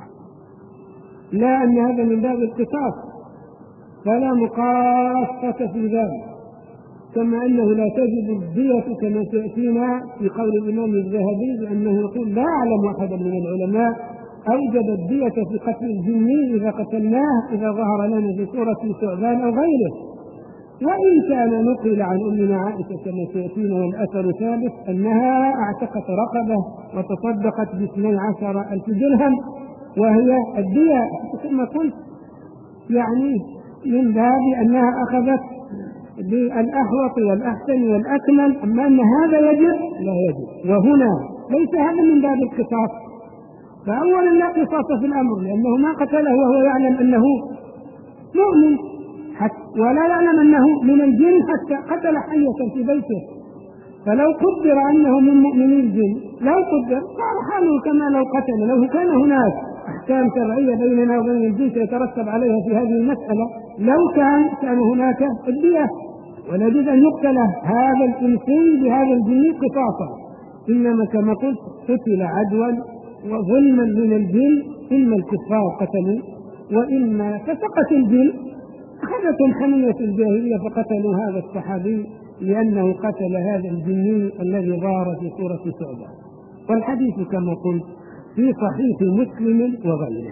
لا أن هذا من باب القصاص، فلا مقاصة في ذلك، كما أنه لا تجب الدية كما تأتينا في قول الإمام الذهبي بأنه يقول لا أعلم أحدا من العلماء أوجب الدية في قتل الجني إذا قتلناه إذا ظهر لنا في سورة ثعبان أو غيره. وإن كان نقل عن أمنا عائشة كما تأتينا والأثر ثابت أنها اعتقت رقبة وتصدقت باثني عشر ألف درهم، وهي الدية كما قلت يعني من باب أنها أخذت بالأحوط والأحسن والأكمل. أما أن هذا يجب لا يجب، وهنا ليس هذا من باب القصاص، فأولا لا قصاص في الأمر لأنه ما قتله وهو يعلم أنه مؤمن ولا يعلم أنه من الجن حتى قتل حية في بيته، فلو قدر أنه من مؤمنين الجن لو قدر صار حاله كما لو قتل. لو كان هناك أحكام شرعية بيننا وبين الجن سيترتب عليها في هذه المسألة لو كان كان هناك الدية، ولا يجوز أن يقتل هذا الإنسان بهذا الجن قصاصا، إنما كما قلت قتل عدوا وظلما من الجن، إما الكفار قتلوا وإما فسقت الجن أخذتهم حمية الجاهلية فقتلوا هذا الصحابي لأنه قتل هذا الجني الذي ظهر في سورة ثعبان. والحديث كما قلت في صحيح مسلم وغيره.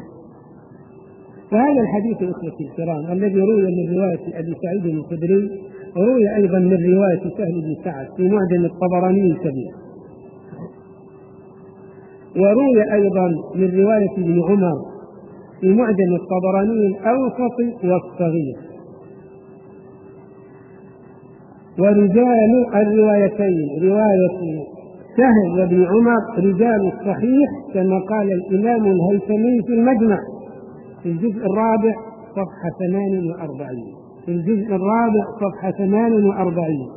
وهذا الحديث إخوتي الكرام الذي روي من رواية أبي سعيد الخدري وروي أيضا من رواية سهل بن سعد في معجم الطبراني الكبير، وروي أيضا من رواية ابن عمر في معجم الطبراني الأوسط والصغير. ورجال الروايتين رواية سهل وابن عمر رجال الصحيح كما قال الإمام الهيثمي في المجمع في الجزء الرابع صفحة ثمان وأربعين في الجزء الرابع صفحة ثمان وأربعين.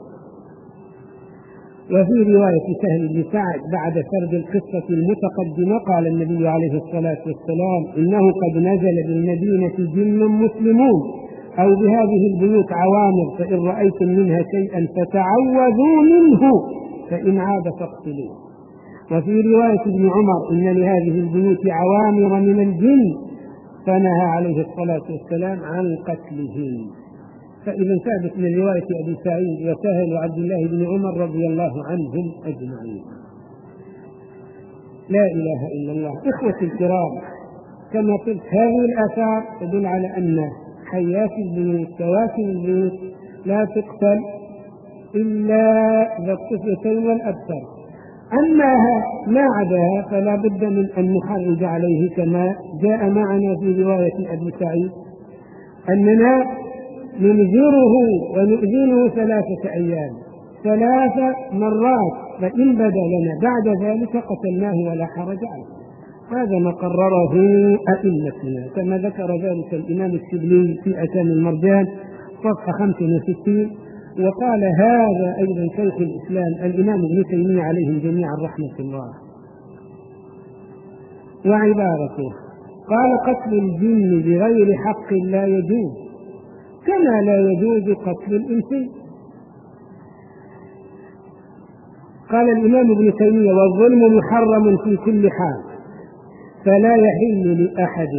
وفي رواية سهل بن سعد بعد سرد القصة المتقدمة قال النبي عليه الصلاة والسلام إنه قد نزل بالمدينة جن مسلمون أو بهذه البيوت عوامر فإن رأيتم منها شيئا فتعوذوا منه فإن عاد فاقتلوه. وفي رواية ابن عمر إن لهذه البيوت عوامر من الجن، فنهى عليه الصلاة والسلام عن قتلهم. فإذا ثابت من رواية أبي سعيد وسهل وعبد الله بن عمر رضي الله عنهم أجمعين. لا إله إلا الله. إخوتي الكرام، كما قلت هذه الآثار تدل على أن حيات البيوت سواكن البيوت لا تقتل إلا ذا الطفلتين والأبتر، أما ما عداها فلا بد من أن نحرج عليه، كما جاء معنا في رواية أبي سعيد أننا ننذره ونؤذنه ثلاثة أيام ثلاث مرات، فإن بدا لنا بعد ذلك قتلناه ولا حرج عليه. هذا ما قرره أئمتنا كما ذكر ذلك الإمام الشبلي في أتم المرجان صفحة خمسة وستين، وقال هذا أيضا شيخ الإسلام الإمام ابن تيمية عليهم جميعا رحمة الله. وعبارته قال قتل الجن بغير حق لا يجوز، كما لا يجوز قتل الإنسي. قال الإمام ابن تيمية والظلم محرم في كل حال، فلا يحل لأحد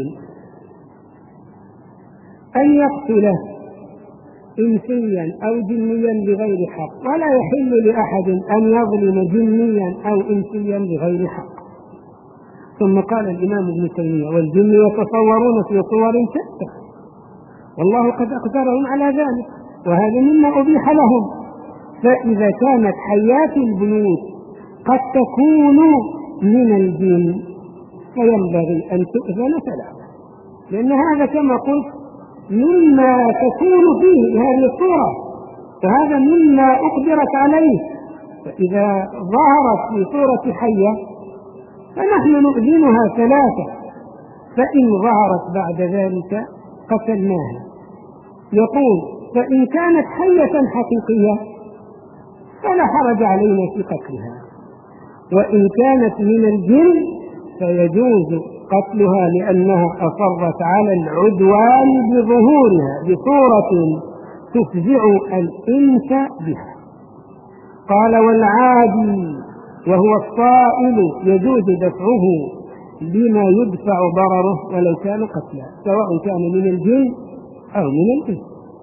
أن يقتله إنسيا أو جنيا بغير حق، ولا يحل لأحد أن يظلم جنيا أو إنسيا بغير حق. ثم قال الإمام ابن تيمية والجن يتصورون في صور شتى، والله قد أقدرهم على ذلك، وهذا مما أبيح لهم. فإذا كانت حيات البيوت قد تكون من الجن فينبغي أن تؤذن ثلاثة، لأن هذا كما قلت مما تكون فيه هذه الصورة، وهذا مما أقدرت عليه. فإذا ظهرت في صورة حية فنحن نؤذنها ثلاثة، فإن ظهرت بعد ذلك قتلناها. يقول فإن كانت حية حقيقية فلا حرج علينا في قتلها، وإن كانت من الجن فيجوز قتلها لأنها أصرت على العدوان بظهورها بصورة تفزع الإنس بها. قال والعادي وهو الصائل يجوز دفعه بما يدفع ضرره ولو كان قتلا، سواء كان من الجن أو من الإنس.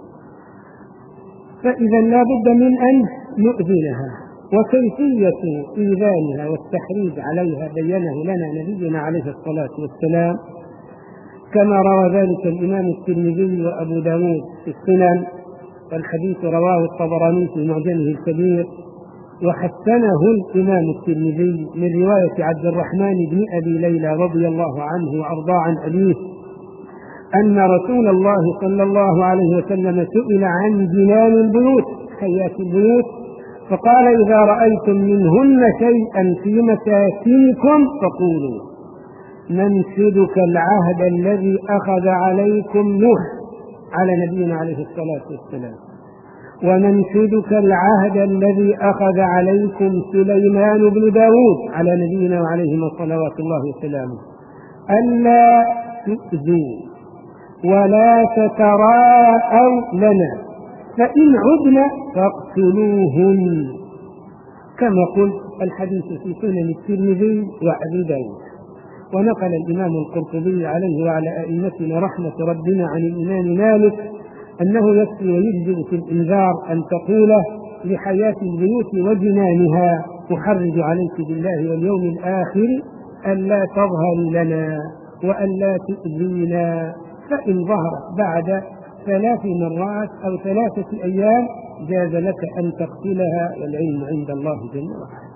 فإذا لا بد من أن نؤذنها، وكيفية إيذانها والتحريض عليها بينه لنا نبينا عليه الصلاة والسلام، كما روى ذلك الإمام الترمذي وأبو داود في السنن، والحديث رواه الطبراني في معجمه الكبير، وحسنه الإمام الترمذي من رواية عبد الرحمن بن أبي ليلى رضي الله عنه وأرضاه عن أبيه أن رسول الله صلى الله عليه وسلم سئل عن جنان البيوت حيات البيوت، فقال إذا رأيتم منهن شيئا في مساكنكم فقولوا ننشدك العهد الذي أخذ عليكم نوح على نبينا عليه الصلاة والسلام، وننشدك العهد الذي أخذ عليكم سليمان بن داود على نبينا وعليهما صلوات الله وسلامه، ألا تؤذوا ولا تتراءوا لنا، فإن عدنا فاقتلوهن، كما قلت الحديث في سنن الترمذي وأبي داود. ونقل الإمام القرطبي عليه وعلى أئمتنا رحمة ربنا عن الإمام مالك أنه يكفي ويجزئ في الإنذار أن تقول لحياة البيوت وجنانها أحرج عليك بالله واليوم الآخر ألا تظهر لنا وألا تؤذينا، فإن ظهرت بعد ثلاث مرات أو ثلاثة أيام جاز لك أن تقتلها، والعلم عند الله جل وعلا.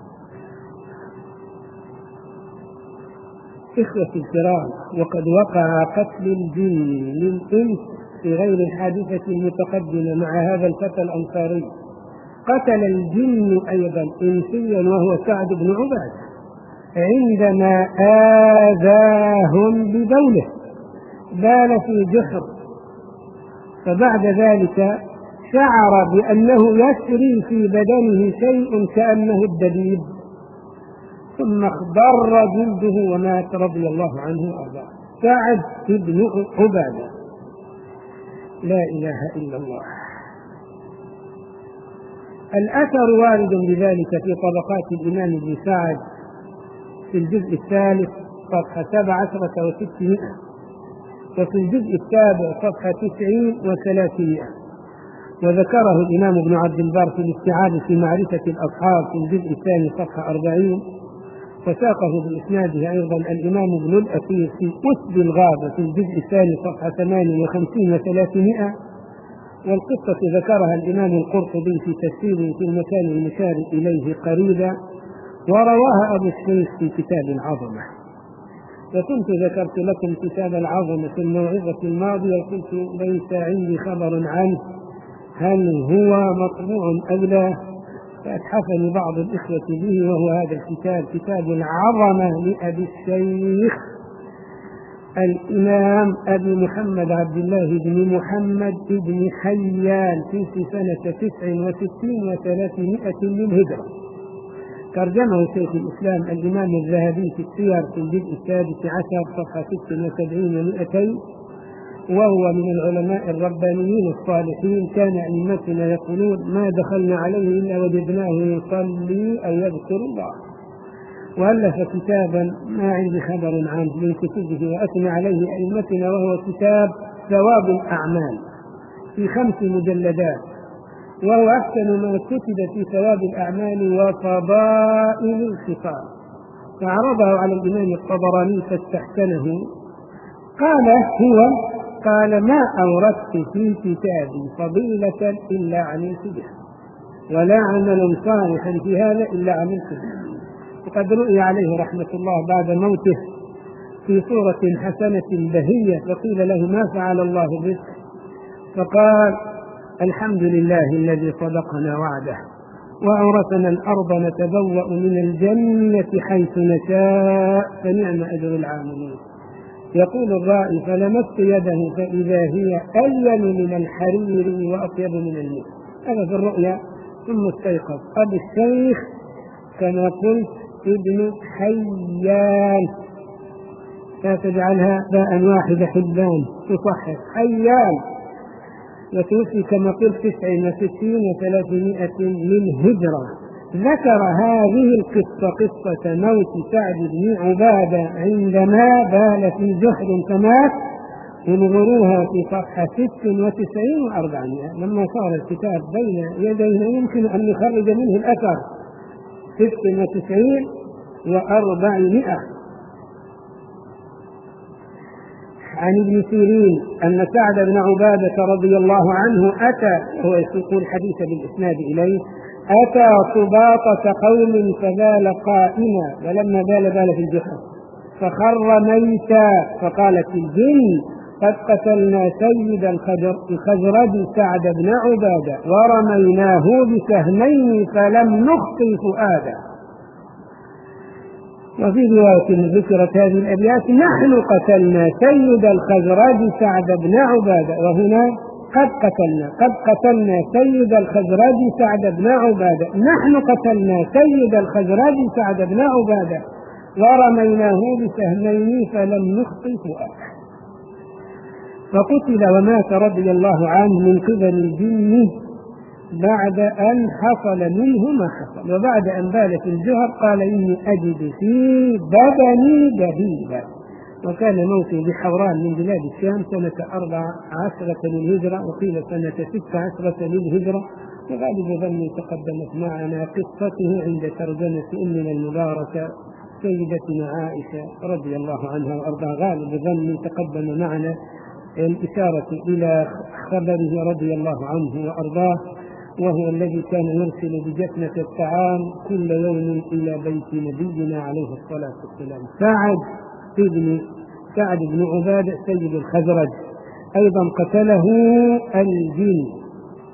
إخوتي الكرام، وقد وقع قتل الجن للإنس في غير الحادثة المتقدمة مع هذا الفتى الأنصاري. قتل الجن أيضا إنسيا وهو سعد بن عبادة عندما آذاهم ببوله، بال في جحر، فبعد ذلك شعر بأنه يسري في بدنه شيء كأنه الدبيب، ثم اخضر جلده ومات رضي الله عنه وأرضاه. سعد بن عبادة، لا إله إلا الله. الأثر وارد بذلك في طبقات الإمام ابن سعد في الجزء الثالث صفحة سبع عشرة وستمائة، وفي الجزء السابع صفحة تسعين وثلاثمائة. وذكره الإمام ابن عبد البر في الاستيعاب في معرفة الأصحاب في الجزء الثاني صفحة أربعين، وساقه بإسناده أيضا الإمام ابن الأثير في أسد الغابة في الجزء الثاني صفحة ثمانية وخمسين وثلاثمائة. والقصة ذكرها الإمام القرطبي في تفسيره في المكان المشار إليه قريبا، ورواها أبو الشيخ في كتاب العظمة. وكنت ذكرت لكم كتاب العظمة في الموعظة الماضية وقلت ليس عندي خبر عنه هل هو مطبوع أم لا، فأتحفني بعض الإخوة به، وهو هذا الكتاب كتاب العظمة لأبي الشيخ الإمام أبي محمد عبد الله بن محمد بن حيان في سنة تسع وستين وثلاثمائة للهجرة. ترجمه شيخ الإسلام الإمام الذهبي في السير في الجزء السادس عشر صفحة ست وسبعين ومئتين، وهو من العلماء الربانيين الصالحين. كان أئمتنا يقولون ما دخلنا عليه إلا وجدناه يصلي أو يذكر الله. وألف كتابا ما عندي خبر عنه من كتبه وأثنى عليه أئمتنا، وهو كتاب ثواب الأعمال في خمس مجلدات، وهو أحسن ما كتب في ثواب الأعمال وفضائل الخصال. فعرضه على الإمام الطبراني فاستحسنه. قال هو قال ما أوردت في كتابي فضيلة إلا عملت بها، ولا عمل صالحا في هذا إلا عملت به. وقد رؤي عليه رحمة الله بعد موته في صورة حسنة بهية، فقيل له ما فعل الله بك؟ فقال الحمد لله الذي صدقنا وعده وأورثنا الأرض نتبوأ من الجنة حيث نشاء فنعم أجر العاملين. يقول الرائي فلمست يده فإذا هي ألين من الحرير وأطيب من المسك. هذا في الرؤيا. ثم استيقظ أبو الشيخ كما قلت ابن حيان، لا تجعلها باء واحدة حبان تصحح حيان، وتوفي كما قلت تسع وستين وثلاثمائة للهجرة. ذكر هذه القصة قصة موت سعد بن عبادة عندما بال في جحر فمات، انظروها في صفحة ست وتسعين وأربعمائة. لما صار الكتاب بين يدينا يمكن أن نخرج منه الأثر ست وتسعين وأربعمائة. عن ابن سيرين أن سعد بن عبادة رضي الله عنه أتى، هو يقول الحديث بالإسناد إليه، أتى سباطة قوم فبال قائما، ولما بال بال في الجحر فخر ميتا، فقالت الجن قد قتلنا سيد الخزرج سعد بن عبادة ورميناه بسهمين فلم نخطي فؤادا. وفي رواية ذكرت هذه الأبيات نحن قتلنا سيد الخزرج سعد بن عبادة، وهنا قد قتلنا قد قتلنا سيد الخزرج سعد بن عبادة، نحن قتلنا سيد الخزرج سعد بن عبادة ورميناه بسهمين فلم نخطي فؤادا. فقتل ومات رضي الله عنه من قبل الجن بعد أن حصل منه ما حصل، وبعد أن بال في الجهر قال إني أجد في بدني دهيبا. وكان موته بحوران من بلاد الشام سنة أربع عشرة للهجرة، وقيل سنة ست عشرة للهجرة، وغالب ظني تقدمت معنا قصته عند ترجمة أمنا المباركة سيدتنا عائشة رضي الله عنها وأرضاها. غالب ظني تقدم معنا الإشارة إلى خبره رضي الله عنه وأرضاه، وهو الذي كان يرسل بجفنة الطعام كل يوم إلى بيت نبينا عليه الصلاة والسلام. سعد بن سعد بن عبادة سيد الخزرج أيضا قتله الجن.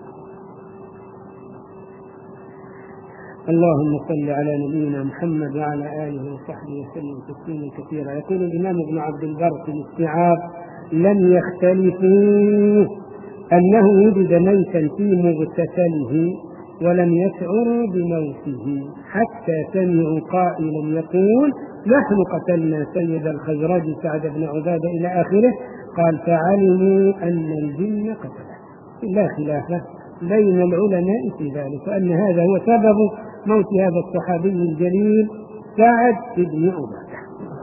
اللهم صل على نبينا محمد وعلى آله وصحبه وسلم تسليما كثيرا. يقول الإمام ابن عبد البر في الاستيعاب لم يختلفوا أنه وجد ميتا في مغتسله ولم يشعروا بموته حتى سمعوا قائلا يقول نحن قتلنا سيد الخزرج سعد بن عبادة إلى آخره. قال فعلموا أن الجن قتله. لا خلاف بين العلماء في ذلك، وأن هذا هو سبب موت هذا الصحابي الجليل سعد بن عبادة.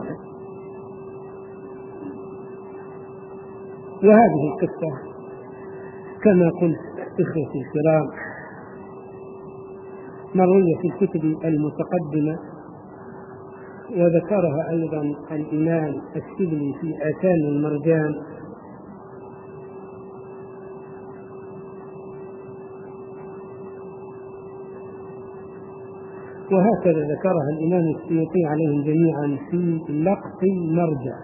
وهذه القصة كما قلت إخوتي الكرام مروية في الكتب المتقدمة، وذكرها أيضا الإمام الشبلي في آتان المرجان، وهكذا ذكرها الإمام السيوطي عليهم جميعا في لقط المرجع.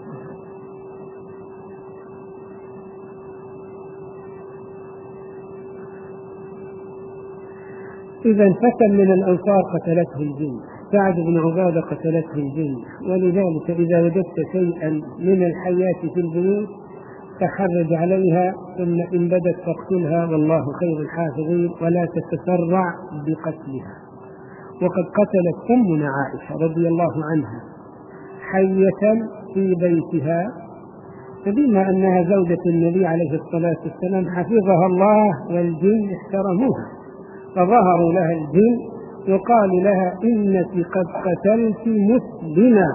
إذا فتى من الأنصار قتلته الجن، سعد بن عبادة قتلته الجن، ولذلك إذا وجدت شيئا من الحياة في البيوت تحرج عليها، ثم إن بدت فاقتلها والله خير الحافظين، ولا تتسرع بقتلها. وقد قتلت أمنا عائشة رضي الله عنها حية في بيتها، فبما أنها زوجة النبي عليه الصلاة والسلام حفظها الله والجن احترموها، فظهروا لها الجن يقال لها إنك قد قتلت مسلما،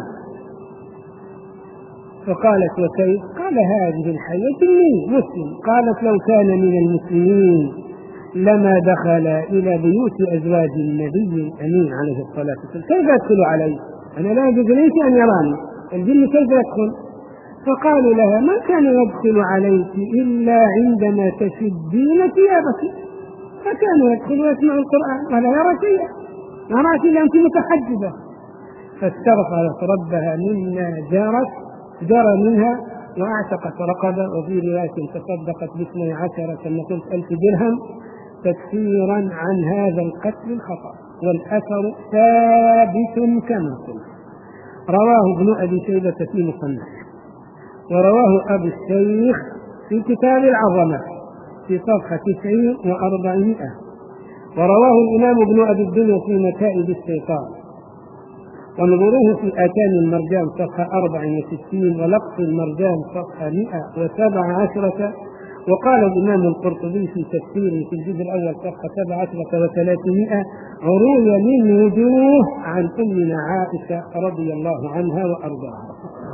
فقالت وكيف؟ قال هذه الحية جني مسلم. قالت لو كان من المسلمين لما دخل إلى بيوت أزواج النبي الأمين عليه الصلاة والسلام، كيف يدخل علي؟ أنا لا يجوز ليس أن يراني، الجن كيف يدخل؟ فقالوا لها ما كان يدخل عليك إلا عندما تشدين ثيابك، فكان يدخل ويسمع القرآن ولا يرى شيئا، يراك إلا أنت متحجبة. فاستغفرت ربها مما جرت جرى منها واعتقت رقبة، وفي رواية تصدقت باثني عشر كما قلت ألف درهم تكفيرا عن هذا القتل الخطأ، والأثر ثابت كما قلت. رواه ابن أبي شيبة في مصنفه، ورواه أبو الشيخ في كتاب العظمة في صفحة تسعين وأربعمائة، ورواه الإمام ابن أبي الدنيا في نتائج الشيطان، ونظروه في آتان المرجان صفحة أربع وستين، ولقط المرجان صفحة مئة وسبع عشرة. وقال الإمام القرطبي في تفسيره في الجزء الأول صفحة سبع عشرة وثلاثمائة: عروي من وجوه عن أمنا عائشة رضي الله عنها وأرضاها.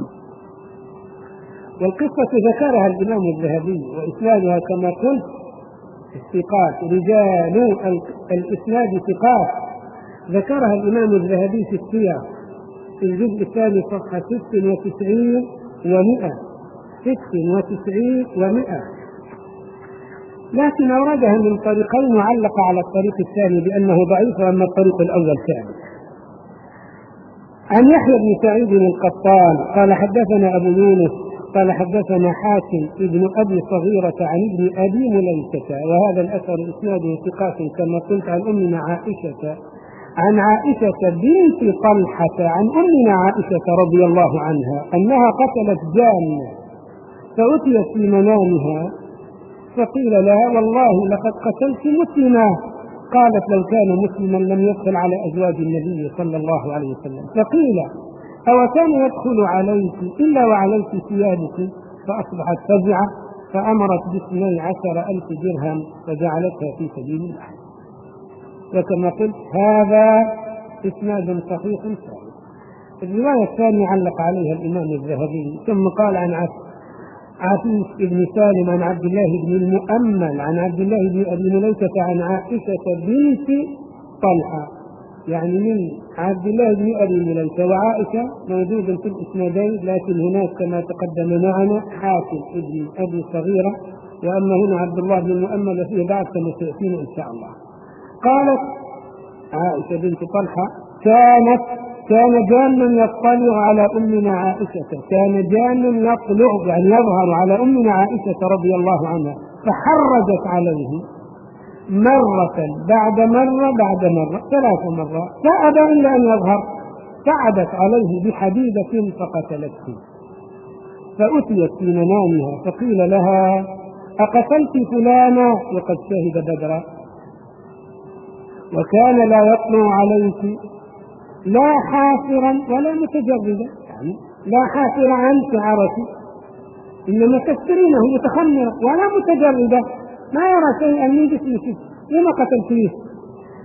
والقصة ذكرها الإمام الذهبي، وإسنادها كما قلت الثقات، رجال الإسناد ثقات، ذكرها الإمام الذهبي في السير في الجزء الثاني صفحة ست وتسعين ومئة ست وتسعين ومئة، لكن أوردها من طريقين وعلق على الطريق الثاني بأنه ضعيف، وأما الطريق الأول ثابت. عن يحيى بن سعيد القطان قال حدثنا أبو يونس قال حدثنا حاتم ابن أبي صغيرة عن ابن أبي مليكة، وهذا الأثر إسناده ثقات كما قلت، عن أمنا عائشة عن عائشة بنت طلحة عن أمنا عائشة رضي الله عنها أنها قتلت جان، فأتيت في منامها فقيل لها والله لقد قتلت مسلما، قالت لو كان مسلما لم يدخل على أزواج النبي صلى الله عليه وسلم، فقيل أو كان يدخل عليك إلا وعليك ثيابك، فأصبحت فزعة فأمرت باثني عشر ألف درهم فجعلتها في سبيل الله. وكما قلت هذا إسناد صحيح صحيح. الرواية الثانية علق عليها الإمام الذهبي، ثم قال عن عفيف بن سالم عن عبد الله بن المؤمل عن عبد الله بن أبي مليكة عن عائشة بنت طلحة، يعني من عبد الله بن أبي مليكة وعائشة موجود في الإسنادين، لكن هناك كما تقدم معنا حاتم بن أبي صغيرة، وأما هنا عبد الله بن المؤمل فيه بعد كما سيأتينا إن شاء الله. قالت عائشة بنت طلحة كانت كان جان يطلع على أمنا عائشة، كان جان يطلع يعني يظهر على أمنا عائشة رضي الله عنها، فحرجت عليه مرة بعد مرة بعد مرة ثلاث مرات، لا أبى إلا أن يظهر، فعدت عليه بحديدة فقتلته. فأتيت في منامها فقيل لها أقتلت فلانا وقد شهد بدرا، وكان لا يطلع عليك لا حافرا ولا متجردا، يعني لا حافرا عن شعرك إنما تسترينه متخمرا، ولا متجردا ما يرى شيئا من جسمك، لما قتلتيه؟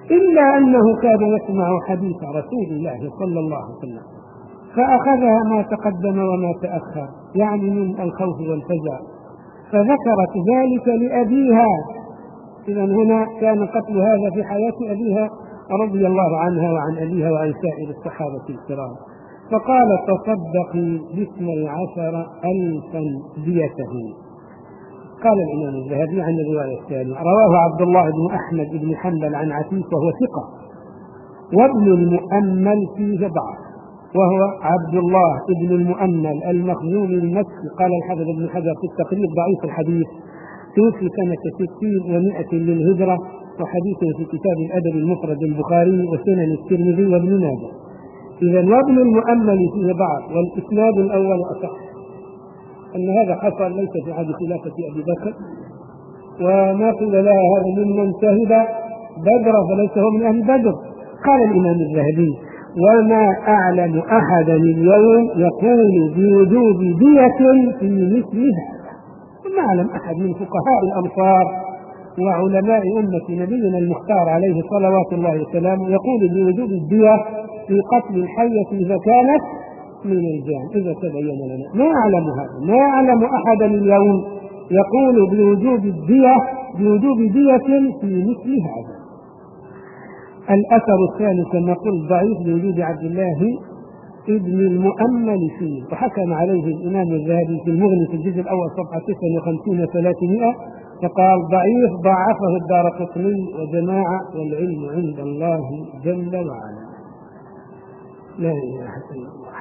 إلا أنه كان يسمع حديث رسول الله صلى الله عليه وسلم فأخذها ما تقدم وما تأخر، يعني من الخوف والفزع، فذكرت ذلك لأبيها. إذا هنا كان قتل هذا في حياة أبيها رضي الله عنها وعن أبيها وعن سائر الصحابة الكرام. فقال تصدقي باثني عشر ألفا ديته. قال الإمام الذهبي عن الرواية الثانية: رواه عبد الله بن أحمد بن حنبل عن عتيق وهو ثقة، وابن المؤمل فيه ضعف، وهو عبد الله بن المؤمل المخزومي المكي. قال الحافظ ابن حجر في التقريب: ضعيف الحديث، توفي سنة ستين ومائة للهجرة، وحديثه في كتاب الأدب المفرد البخاري وسنن الترمذي وابن ماجه. إذا وابن المؤمل فيه ضعف، والإسناد الأول أصح، أن هذا حصل ليس في عهد خلافة أبي بكر، وما قيل لها هذا ممن شهد بدر فليس هو من أهل بدر. قال الإمام الذهبي: وما أعلم أحدا اليوم يقول بوجوب دية في مثل هذا. وما أعلم أحد من فقهاء الأمصار وعلماء أمة نبينا المختار عليه صلوات الله وسلامه يقول بوجوب الدية في قتل الحية إذا كانت من الجان، إذا تبين لنا. ما أعلم هذا، ما أعلم أحدا اليوم يقول بوجوب الدية بوجوب دية في مثل هذا. الأثر الثاني كما قلت ضعيف لوجود عبد الله ابن المؤمل فيه، وحكم عليه الإمام الذهبي في المغني في الجزء الأول صفحة تسعة وخمسين وثلاثمائة، فقال: ضعيف ضعفه الدارقطني وجماعة، والعلم عند الله جل وعلا. لا إله إلا الله.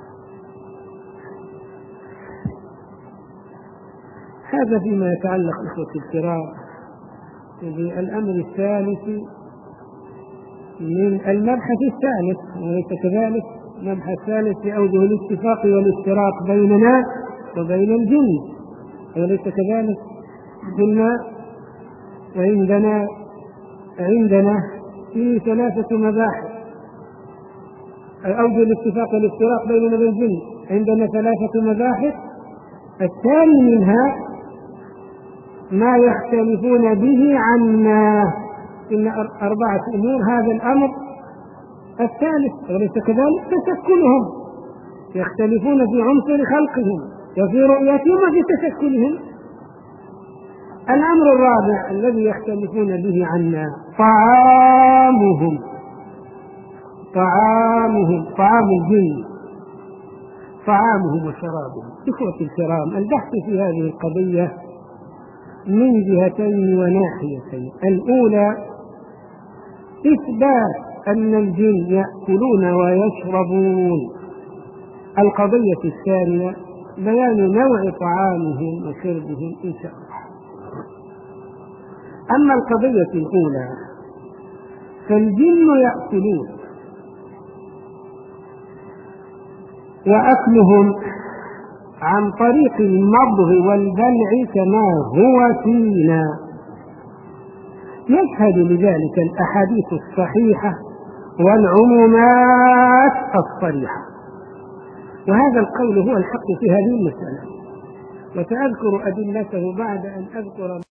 هذا فيما يتعلق إخوة الكرام بالأمر الثالث من المبحث الثالث، وليس كذلك المبحث الثالث في أوجه الاتفاق والاشتراك بيننا وبين الجن، وليس كذلك. قلنا عندنا عندنا في ثلاثة مباحث أوجه الاتفاق والاشتراك بيننا وبين الجن، عندنا ثلاثة مباحث. الثاني منها ما يختلفون به عنا، إن أربعة أمور. هذا الأمر الثالث، وليس كذلك تشكلهم، يختلفون في عنصر خلقهم وفي رؤيتهم وفي تشكلهم. الأمر الرابع الذي يختلفون به عنا طعامهم طعامهم طعام الجن، طعامهم وشرابهم. إخوة الكرام، البحث في هذه القضية من جهتين وناحيتين: الأولى إثبات أن الجن يأكلون ويشربون، القضية الثانية بيان نوع طعامهم وشربهم إن شاء الله. أما القضية الأولى فالجن يأكلون، وأكلهم عن طريق المضغ والبلع كما هو فينا، يشهد لذلك الأحاديث الصحيحة والعمومات الصريحة. وهذا القول هو الحق في هذه المسألة، وسأذكر أدلته بعد أن أذكر